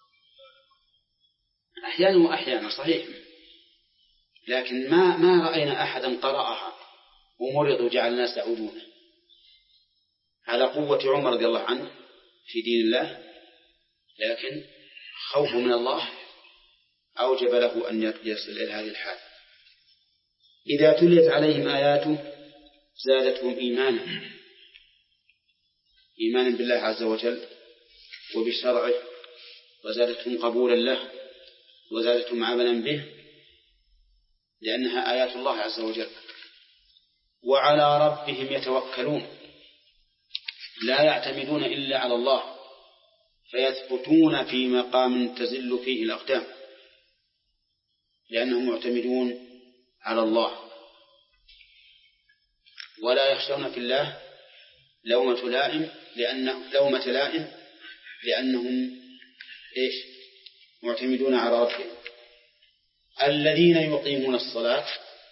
أحيانا وأحيانا صحيح، لكن ما ما رأينا أحدا قرأها ومرض وجعل الناس يعودونه. على قوة عمر رضي الله عنه في دين الله، لكن خوف من الله أوجب له أن يصل إلى هذه الحال. إذا تليت عليهم آياته زادتهم إيمانا إيمانا بالله عز وجل وبشرعه، وزادتهم قبولا له، وزادتهم عملا به، لأنها آيات الله عز وجل. وعلى ربهم يتوكلون، لا يعتمدون إلا على الله، فيثبتون في مقام تزل فيه الأقدام، لأنهم معتمدون على الله. ولا يخشون في الله لومة لائم، لأنه لومة لائم لأنهم إيش؟ معتمدون على ربهم. الذين يقيمون الصلاة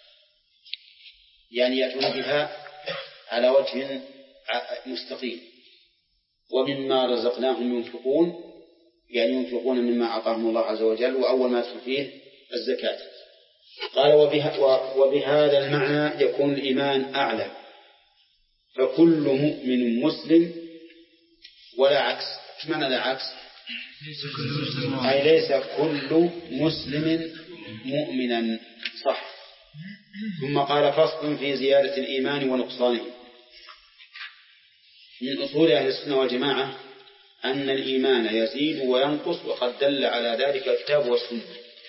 يعني يأتون بها على وجه مستقيم، ومما رزقناهم ينفقون يعني ينفقون مما أعطاهم الله عز وجل، وأول ما يدخل فيه الزكاة. قال وبه وبهذا المعنى يكون الإيمان أعلى، فكل مؤمن مسلم ولا عكس. ايش معنى لا عكس؟ أي ليس كل مسلم مؤمنا، صح. ثم قال فصل في زيادة الإيمان ونقصانه. من أصول أهل السنة والجماعة أن الإيمان يزيد وينقص، وقد دل على ذلك الكتاب والسنة.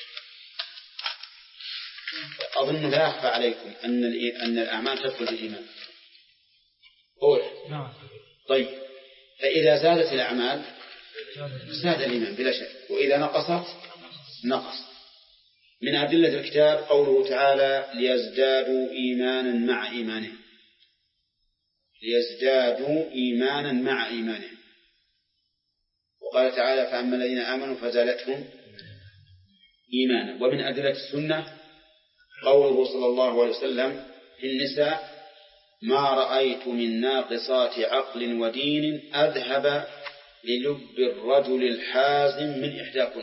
أظن لا أخفى عليكم أن أن الأعمال تدخل في الإيمان. قول طيب، فإذا زادت الأعمال زاد الإيمان بلا شك، وإذا نقصت نقص. من أدلة الكتاب قوله تعالى ليزدادوا إيمانا مع إيمانهم، ليزدادوا إيمانا مع إيمانهم. وقال تعالى فأما الذين آمنوا فزادتهم إيمانا. ومن أدلة السنة قوله صلى الله عليه وسلم في النساء ما رأيت من ناقصات عقل ودين أذهب للب الرجل الحازم من إحداكن.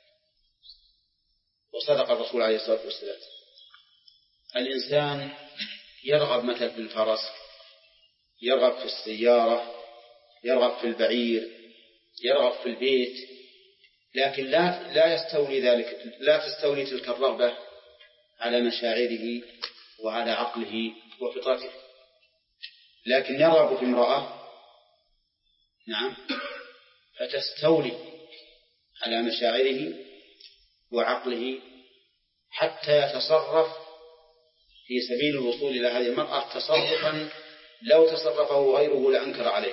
وصدق الرسول عليه الصلاة والسلام. الإنسان يرغب مثل في الفرس، يرغب في السيارة، يرغب في البعير، يرغب في البيت، لكن لا لا يستولي ذلك، لا تستولي تلك الرغبة على مشاعره وعلى عقله وفطرته. لكن يرغب في امرأة نعم فتستولي على مشاعره وعقله حتى يتصرف في سبيل الوصول إلى هذه المرأة تصرفا لو تصرفه غيره لأنكر عليه.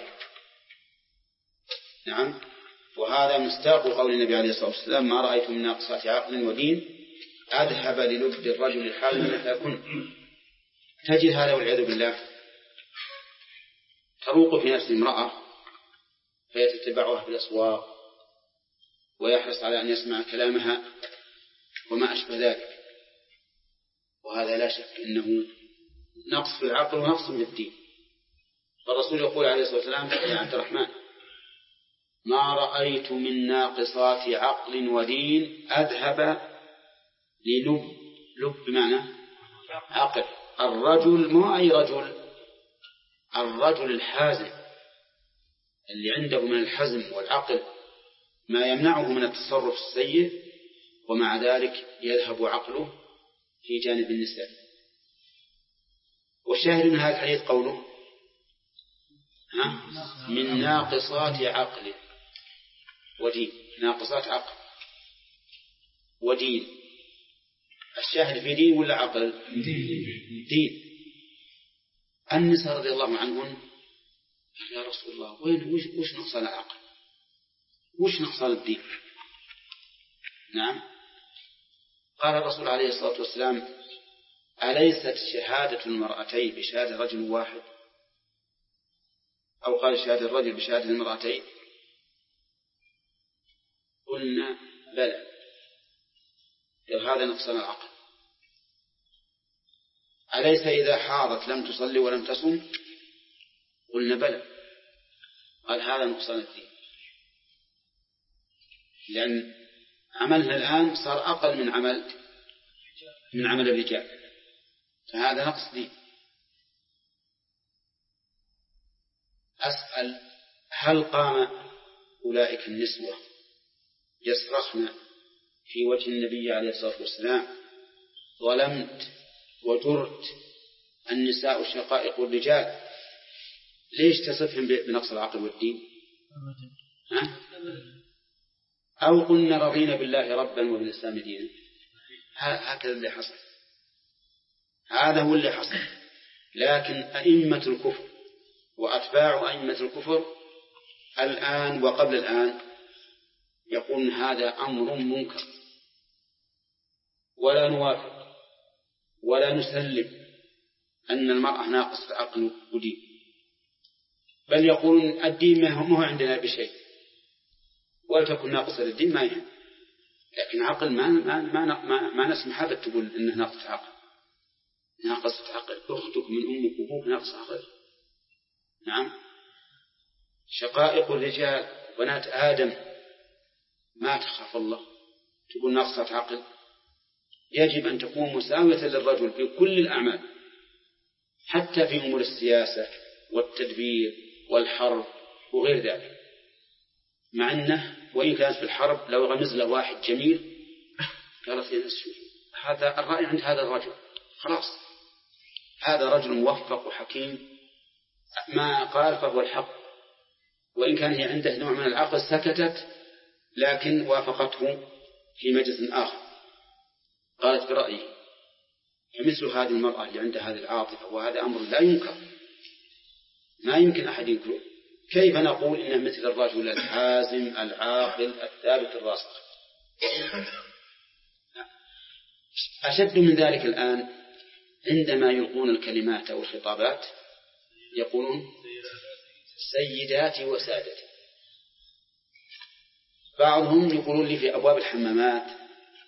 نعم. وهذا مصداق قول النبي عليه الصلاة والسلام ما رأيت من ناقصات عقل ودين أذهب للب الرجل الحازم من إحداكن. تجد هذا والعياذ بالله تروق في نفس امرأة فيتتبعها في الأسواق ويحرص على أن يسمع كلامها وما أشبه ذلك، وهذا لا شك أنه نقص في العقل ونقص في الدين. فالرسول يقول عليه الصلاة والسلام يا عبد الرحمن ما رأيت من ناقصات عقل ودين أذهب للب لب بمعنى عقل الرجل ما أي رجل الرجل الحازم اللي عنده من الحزم والعقل ما يمنعه من التصرف السيء ومع ذلك يذهب عقله في جانب النساء. والشاهد من هذا الحديث قوله ها من ناقصات عقل ودين ناقصات عقل ودين. الشاهد في دين ولا عقل؟ دين. النساء رضي الله عنهن يا رسول الله وين وش, وش نقصان العقل وش نقصان الدين؟ نعم. قال الرسول عليه الصلاة والسلام أليست شهادة المرأتين بشهادة رجل واحد أو قال شهادة الرجل بشهادة المرأتين؟ قلنا بلى. هذا نقصان العقل. أليس إذا حاضت لم تصلي ولم تصم؟ قلنا بلى. قال هذا نقصان الدين لأن عملنا الآن صار أقل من عمل من عمل الرجال فهذا نقص دين. أسأل هل قام أولئك النسوة يصرخن في وجه النبي عليه الصلاة والسلام ظلمت وجرت النساء شقائق الرجال ليش تصفهم بنقص العقل والدين؟ ها؟ أو قلنا رضينا بالله ربا وبالإسلام دينا؟ هكذا اللي حصل. هذا هو اللي حصل. لكن أئمة الكفر وأتباع أئمة الكفر الآن وقبل الآن يقولون هذا أمر منكر ولا نوافق ولا نسلم أن المرأة ناقصة عقل ودين، بل يقولون الدين ما هو عندنا بشيء ولتكن ناقصة للدين ما يهم، لكن عقل ما ما ما, ما, ما نسمح هذا تقول إنه ناقصة عقل. ناقصة عقل أختك من أمك وأبوك ناقصة عقل. نعم. شقائق الرجال بنات آدم ما تخاف الله تقول ناقصة عقل. يجب أن تكون مساوية للرجل في كل الأعمال حتى في أمور السياسة والتدبير والحرب وغير ذلك، مع أنه وإن كانت في الحرب لو غمز له واحد جميل قالت لي هذا الرأي عند هذا الرجل خلاص هذا رجل موفق وحكيم ما قال فهو الحق، وإن كان هي عنده نوع من العقل سكتت لكن وافقته في مجلس آخر قالت برأيه. مثل هذه المرأة اللي عندها هذه العاطفة وهذا أمر لا ينكر ما يمكن أحد ينكره. كيف نقول إنه مثل الرجل الحازم العاقل الثابت الراسخ؟ أشد من ذلك الآن عندما يلقون الكلمات أو الخطابات يقولون سيداتي وسادتي. بعضهم يقولون لي في أبواب الحمامات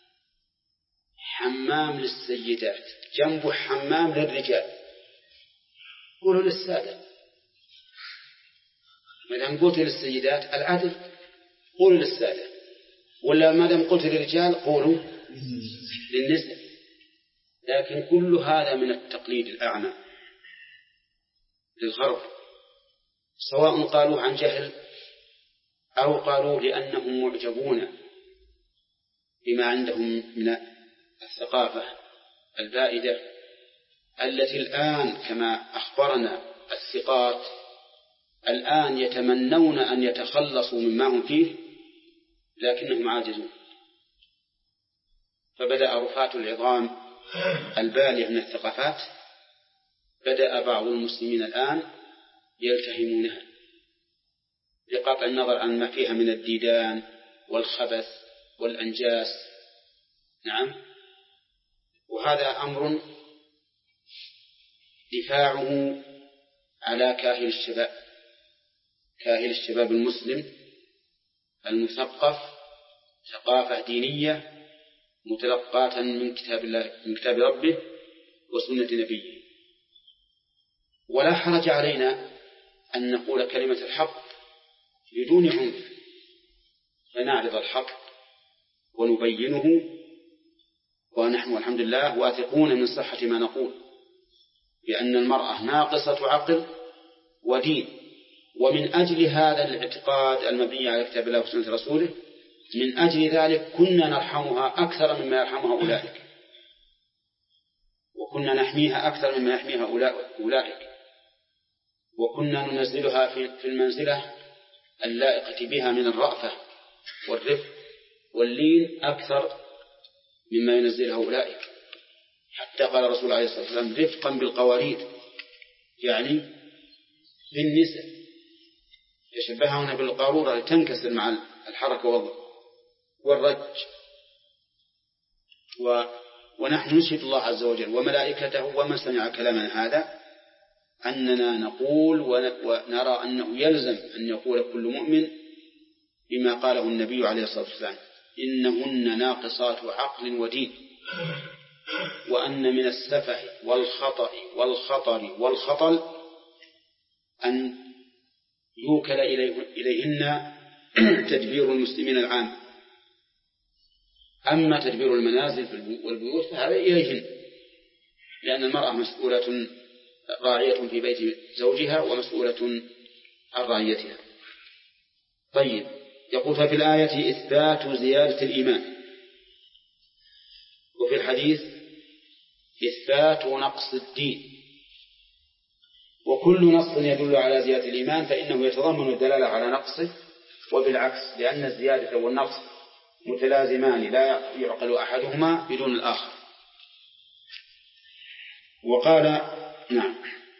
حمام للسيدات جنبه حمام للرجال، قولوا للسادة. ما دام قلت للسيدات العدل قولوا للسادة، ولا ما دام قلت للرجال قولوا للنساء. لكن كل هذا من التقليد الأعمى للغرب، سواء قالوا عن جهل أو قالوا لأنهم معجبون بما عندهم من الثقافة البائدة التي الآن كما أخبرنا الثقات الآن يتمنون أن يتخلصوا مما هم فيه لكنهم عاجزون. فبدأ رفات العظام البالية من الثقافات بدأ بعض المسلمين الآن يلتهمونها بقطع النظر عن ما فيها من الديدان والخبث والأنجاس. نعم. وهذا أمر دفاعه على كاهل الشباب كاهل الشباب المسلم المثقف ثقافة دينية متلقاة من كتاب الله من كتاب ربه وسنة نبيه. ولا حرج علينا أن نقول كلمة الحق بدون عنف، فنعرض الحق ونبينه، ونحن الحمد لله واثقون من صحة ما نقول، بأن المرأة ناقصة عقل ودين. ومن أجل هذا الاعتقاد المبني على كتاب الله وسنة رسوله، من أجل ذلك كنا نرحمها أكثر مما يرحمها أولئك، وكنا نحميها أكثر مما يحميها أولئك، وكنا ننزلها في المنزلة اللائقة بها من الرأفة والرفق واللين أكثر مما ينزلها أولئك. حتى قال الرسول عليه الصلاة والسلام رفقا بالقوارير، يعني بالنساء، يشبهها هنا بالقارورة لتنكسر مع الحركة والرج. و... ونحن نشهد الله عز وجل وملائكته ومن سمع كلامنا هذا أننا نقول ونرى أنه يلزم أن يقول كل مؤمن بما قاله النبي عليه الصلاة والسلام: إنهن ناقصات عقل ودين، وأن من السفه والخطأ والخطر والخطل أن يوكل إليهن تدبير المسلمين العام. أما تدبير المنازل والبيوت فهذا إليهن، لأن المرأة مسؤولة راعية في بيت زوجها ومسؤولة عن رعيتها. طيب، يقول: ففي الآية إثبات زيادة الإيمان، وفي الحديث إثبات نقص الدين. وكل نص يدل على زيادة الإيمان فإنه يتضمن الدلالة على نقصه، وبالعكس، لأن الزيادة والنقص متلازمان لا يعقل أحدهما بدون الآخر. وقال: نعم،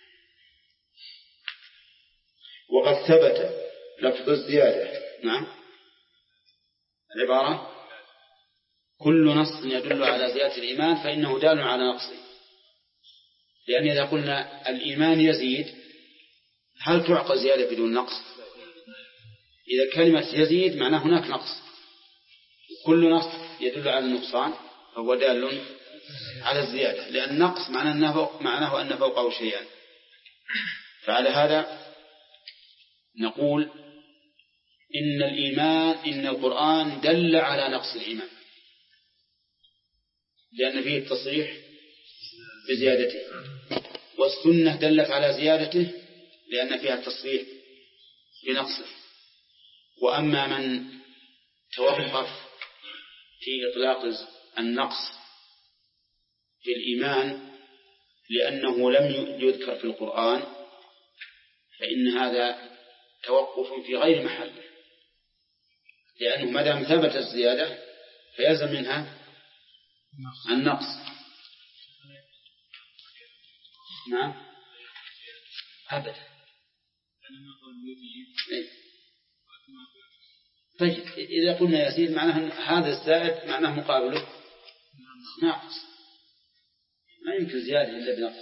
وقد ثبت لفظ الزيادة. نعم، العبارة: كل نص يدل على زيادة الإيمان فإنه دال على نقصه. لأن إذا قلنا الإيمان يزيد، هل تعقل زيادة بدون نقص؟ إذا كلمة يزيد معناه هناك نقص. كل نص يدل على النقصان فهو دال على الزيادة، لأن النقص معناه أنه, معناه أن فوقه شيئا. فعلى هذا نقول إن الإيمان إن القرآن دل على نقص الإيمان، لأن فيه التصريح بزيادته، والسنة دلت على زيادته لأن فيها التصريح بنقصه. وأما من توقف في إطلاق النقص في الإيمان لأنه لم يذكر في القرآن، فإن هذا توقف في غير محله، لأنه ما دام ثبت الزيادة فيلزم منها النقص. نعم، أبدا. طيب، إذا قلنا يزيد معناه هذا الزائد معناه مقابله ناقص، ما يمكن زيادة إلا بنقص،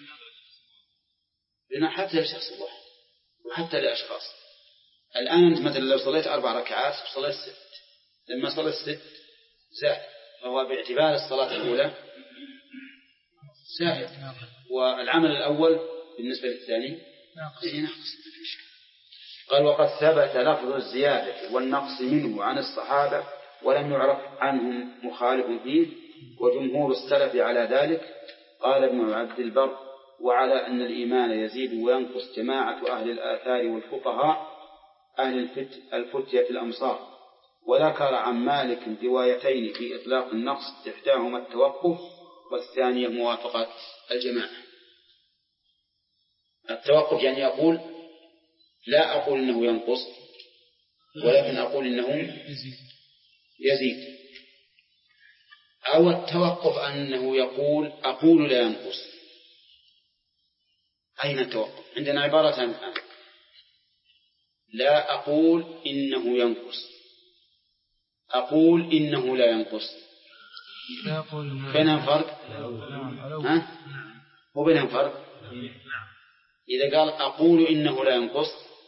لأن حتى لشخص واحد وحتى لأشخاص. الآن أنت مثلا لو صليت أربع ركعات وصليت ست، لما صليت ست زائد، فهو باعتبار الصلاة الأولى زائد، والعمل الأول بالنسبة للثاني ناقص. قال: وقد ثبت لفظ الزيادة والنقص منه عن الصحابة ولم يعرف عنهم مخالف فيه، وجمهور السلف على ذلك. قال ابن عبد البر: وعلى أن الإيمان يزيد وينقص جماعة أهل الآثار والفقهاء أهل الفتية الأمصار. وذكر عن مالك روايتين في إطلاق النقص، إحداهما التوقف والثانية موافقة الجماعة. التوقف يعني أقول لا أقول إنه ينقص، ولكن أقول إنه يزيد. أو التوقف أنه يقول أقول لا ينقص. أين التوقف؟ عندنا عبارتان: لا أقول إنه ينقص، أقول إنه لا ينقص. بينهم فرق؟ ها؟ هو بينهم فرق؟ إذا قال أقول إنه لا ينقص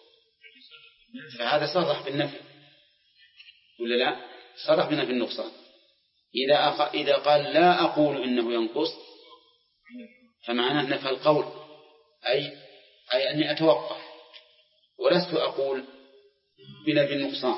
فهذا صرح بالنفي، ولا لا؟ صرح بالنفي النقصان. إذا أخ... إذا قال لا أقول إنه ينقص فمعناه نفى القول، أي أي أني أتوقف ولست أقول بنفي النقصان.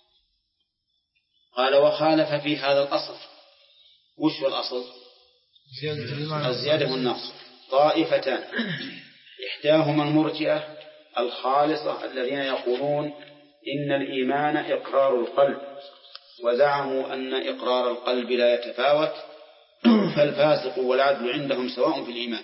قال وخالف في هذا الأصل. وش هو الأصل؟ الزيادة والنقص طائفتان، إحداهما المرجئة الخالصة الذين يقولون إن الإيمان إقرار القلب، وزعموا أن إقرار القلب لا يتفاوت، فالفاسق والعدل عندهم سواء في الإيمان.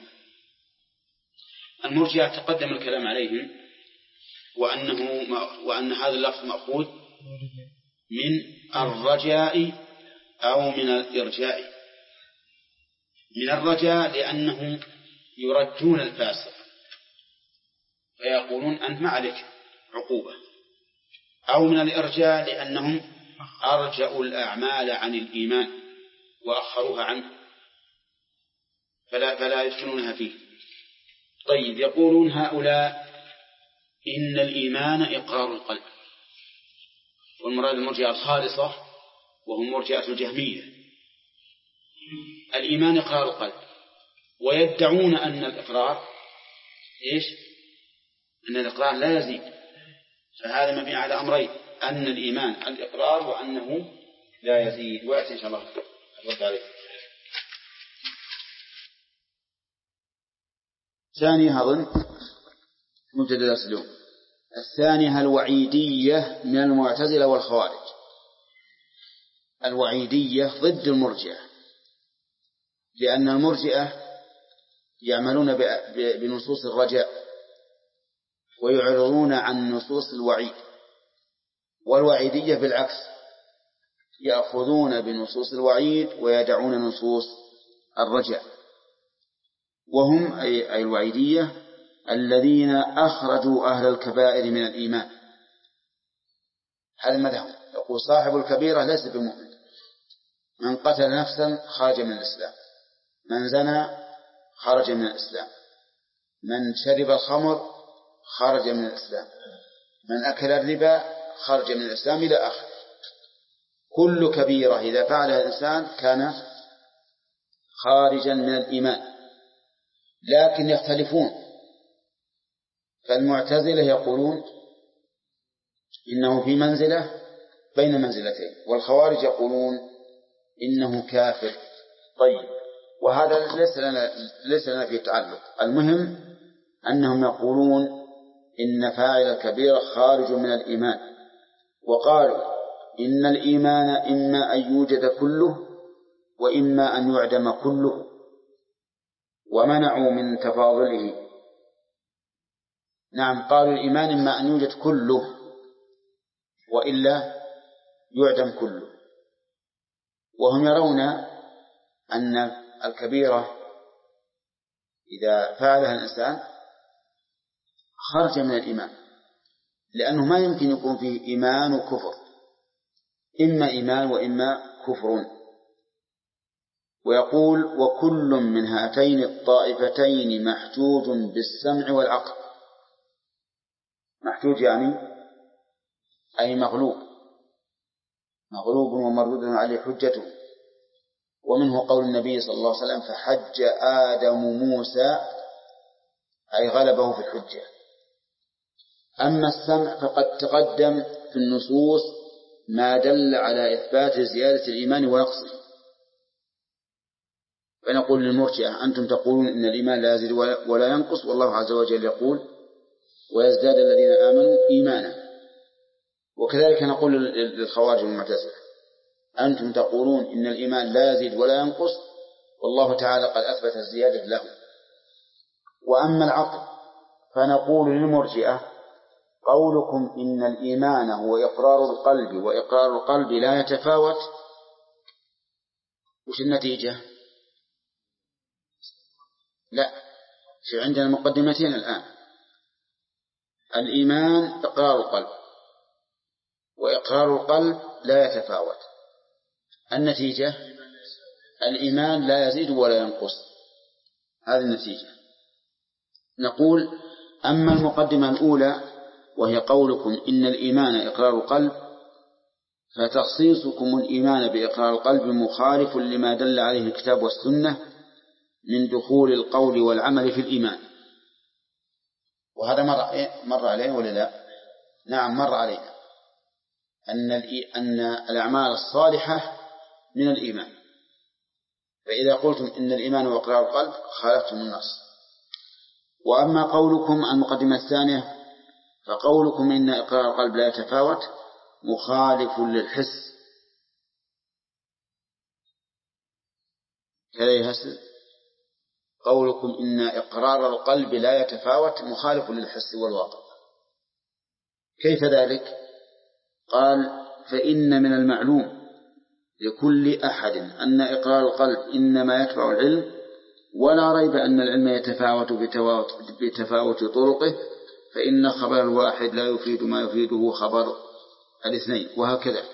المرجئة تقدم الكلام عليهم، وأنه وأن هذا اللفظ مأخوذ من الرجاء أو من الإرجاء. من الرجاء لأنهم يرجون الفاسق فيقولون أنت ما عليك عقوبة، أو من الإرجاء لأنهم أرجأوا الأعمال عن الإيمان وأخروها عنه فلا, فلا يدخلونها فيه. طيب، يقولون هؤلاء إن الإيمان إقرار القلب، والمراد المرجئة الخالصة وهم مرجئة الجهمية. الإيمان إقرار القلب، ويدعون أن الإقرار إيش؟ أن الإقرار لا يزيد. فهذا مبني على أمرين، أن الإيمان الإقرار وأنه لا يزيد. ويأتي إن شاء الله أرد عليه. ثانيها أظن مبتدأ درس اليوم. الثانية الوعيدية من المعتزلة والخوارج. الوعيدية ضد المرجئة، لأن المرجئة يعملون بنصوص الرجاء ويعرضون عن نصوص الوعيد، والوعيدية بالعكس يأخذون بنصوص الوعيد ويدعون نصوص الرجاء. وهم أي الوعيدية الذين أخرجوا أهل الكبائر من الإيمان. هذا مذهب، يقول صاحب الكبيرة ليس بمؤمن، من قتل نفسا خرج من الإسلام، من زنى خرج من الإسلام، من شرب الخمر خرج من الإسلام، من أكل الربا خرج من الإسلام إلى آخره. كل كبيرة إذا فعلها الإنسان كان خارجا من الإيمان، لكن يختلفون. فالمعتزلة يقولون إنه في منزلة بين منزلتين، والخوارج يقولون إنه كافر. طيب، وهذا ليس لنا ليس لنا فيه تعلق. المهم أنهم يقولون إن فاعل الكبيرة خارج من الإيمان، وقالوا إن الإيمان إما أن يوجد كله وإما أن يعدم كله، ومنعوا من تفاضله. نعم، قالوا الإيمان إما أن يوجد كله وإلا يعدم كله، وهم يرون أن الكبيرة إذا فعلها الإنسان خرج من الإيمان، لأنه ما يمكن يكون فيه إيمان وكفر، إما إيمان وإما كفر. ويقول وكل من هاتين الطائفتين محجوج بالسمع والعقل. محجوج يعني أي مغلوب، مغلوب ومردود عليه حجته. ومنه قول النبي صلى الله عليه وسلم فحج آدم موسى، أي غلبه في الحجة. أما السمع فقد تقدم في النصوص ما دل على إثبات زيادة الإيمان ونقصه. فنقول للمرجئة أنتم تقولون إن الإيمان لا يزيد ولا ينقص، والله عز وجل يقول ويزداد الذين آمنوا إيمانا. وكذلك نقول للخوارج والمعتزلة أنتم تقولون إن الإيمان لا يزيد ولا ينقص، والله تعالى قد أثبت الزيادة له. وأما العقل فنقول للمرجئة قولكم إن الإيمان هو إقرار القلب وإقرار القلب لا يتفاوت، وش النتيجة؟ لا، في عندنا مقدمتين الآن. الإيمان إقرار القلب، وإقرار القلب لا يتفاوت. النتيجة الإيمان لا يزيد ولا ينقص. هذه النتيجة. نقول أما المقدمة الأولى وهي قولكم إن الإيمان إقرار القلب، فتخصيصكم الإيمان بإقرار القلب مخالف لما دل عليه الكتاب والسنة من دخول القول والعمل في الإيمان. وهذا مر مر علينا ولا لا؟ نعم مر علينا أن أن الأعمال الصالحة من الإيمان، فإذا قلتم إن الإيمان هو إقرار القلب خالفتم النص. وأما قولكم المقدمة الثانية فقولكم إن إقرار القلب لا يتفاوت مخالف للحس. كذا يهسل قولكم إن إقرار القلب لا يتفاوت مخالف للحس والواقع. كيف ذلك؟ قال فإن من المعلوم لكل أحد أن إقرار القلب إنما يتبع العلم، ولا ريب أن العلم يتفاوت بتفاوت طرقه، فإن خبر الواحد لا يفيد ما يفيده خبر الاثنين، وهكذا.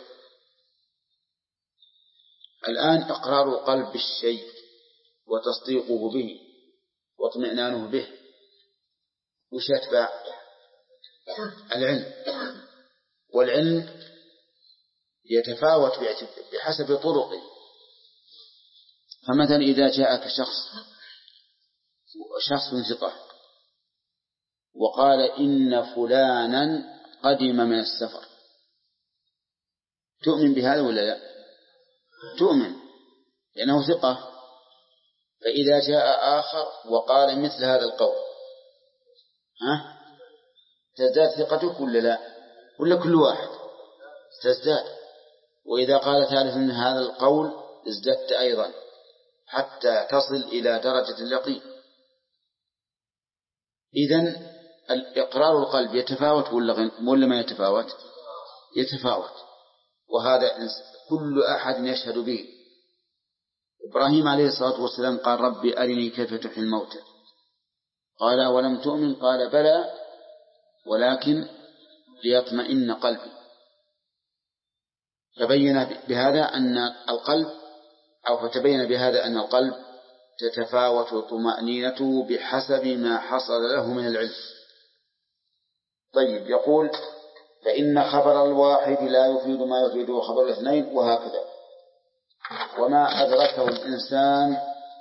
الآن إقرار القلب بالشيء وتصديقه به واطمئنانه به وش يتبع؟ العلم، والعلم يتفاوت بحسب طرقه. فمثلا إذا جاءك شخص شخص ثقة وقال إن فلانا قدم من السفر، تؤمن بهذا ولا لا؟ تؤمن لأنه ثقة. فإذا جاء آخر وقال مثل هذا القول ها تزداد ثقتك ولا لا؟ ولا كل واحد تزداد؟ وإذا قال ثالث من هذا القول ازددت أيضا حتى تصل إلى درجة اليقين. إذن الإقرار القلب يتفاوت ولا ما يتفاوت؟ يتفاوت، وهذا كل أحد يشهد به. إبراهيم عليه الصلاة والسلام قال ربي أرني كيف تحيي الموتى، قال ولم تؤمن؟ قال بلى ولكن ليطمئن قلبي. فبين بهذا أن القلب أو فتبين بهذا أن القلب تتفاوت طمأنينته بحسب ما حصل له من العلم. طيب، يقول فإن خبر الواحد لا يفيد ما يفيده خبر الاثنين، وهكذا. وما أدركه الإنسان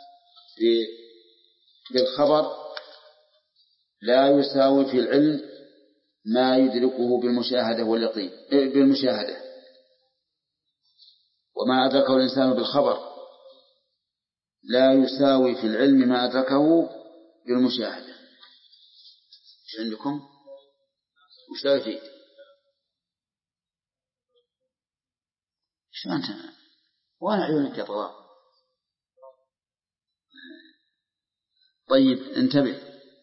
بالخبر لا يساوي في العلم ما يدركه بالمشاهدة واليقين بالمشاهدة. وما أدركه الإنسان بالخبر لا يساوي في العلم ما أدركه بالمشاهدة. إيش عندكم؟ وش لا يفيد؟ شو أنت؟ وأنا عيونك يا طوال. طيب انتبه،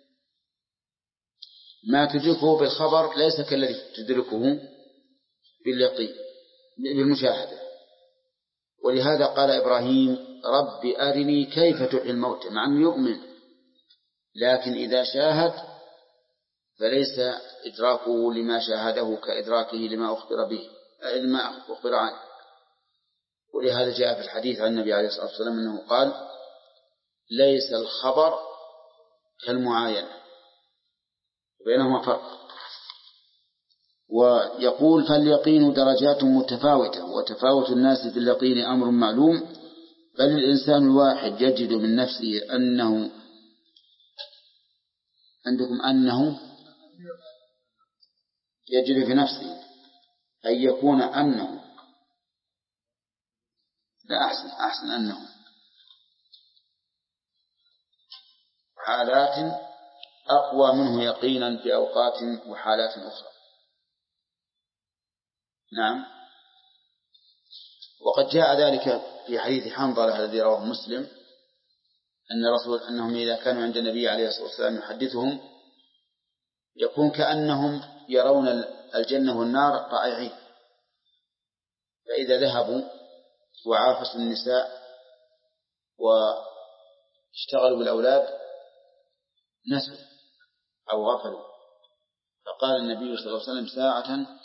ما تدركه بالخبر ليس كالذي تدركه باليقين بالمشاهدة. ولهذا قال إبراهيم رب أرني كيف تحيي الموتى، مع أنه يؤمن، لكن إذا شاهد فليس إدراكه لما شاهده كإدراكه لما أخبر به لما أخبر عنه. ولهذا جاء في الحديث عن النبي عليه الصلاة والسلام أنه قال ليس الخبر كالمعاينة، بينهما فرق. ويقول فاليقين درجات متفاوتة، وتفاوت الناس في اليقين أمر معلوم، بل الإنسان الواحد يجد من نفسه أنه عندكم أنه يجد في نفسه أن يكون أنه لا أحسن أحسن أنه حالات أقوى منه يقينا في أوقات وحالات أخرى. نعم. وقد جاء ذلك في حديث حنظلة الذي رواه مسلم أن رسول أنهم إذا كانوا عند النبي عليه الصلاة والسلام يحدثهم يكون كأنهم يرون الجنة والنار رائعين، فإذا ذهبوا وعافسوا النساء واشتغلوا بالأولاد نسوا أو غفلوا. فقال النبي صلى الله عليه وسلم ساعة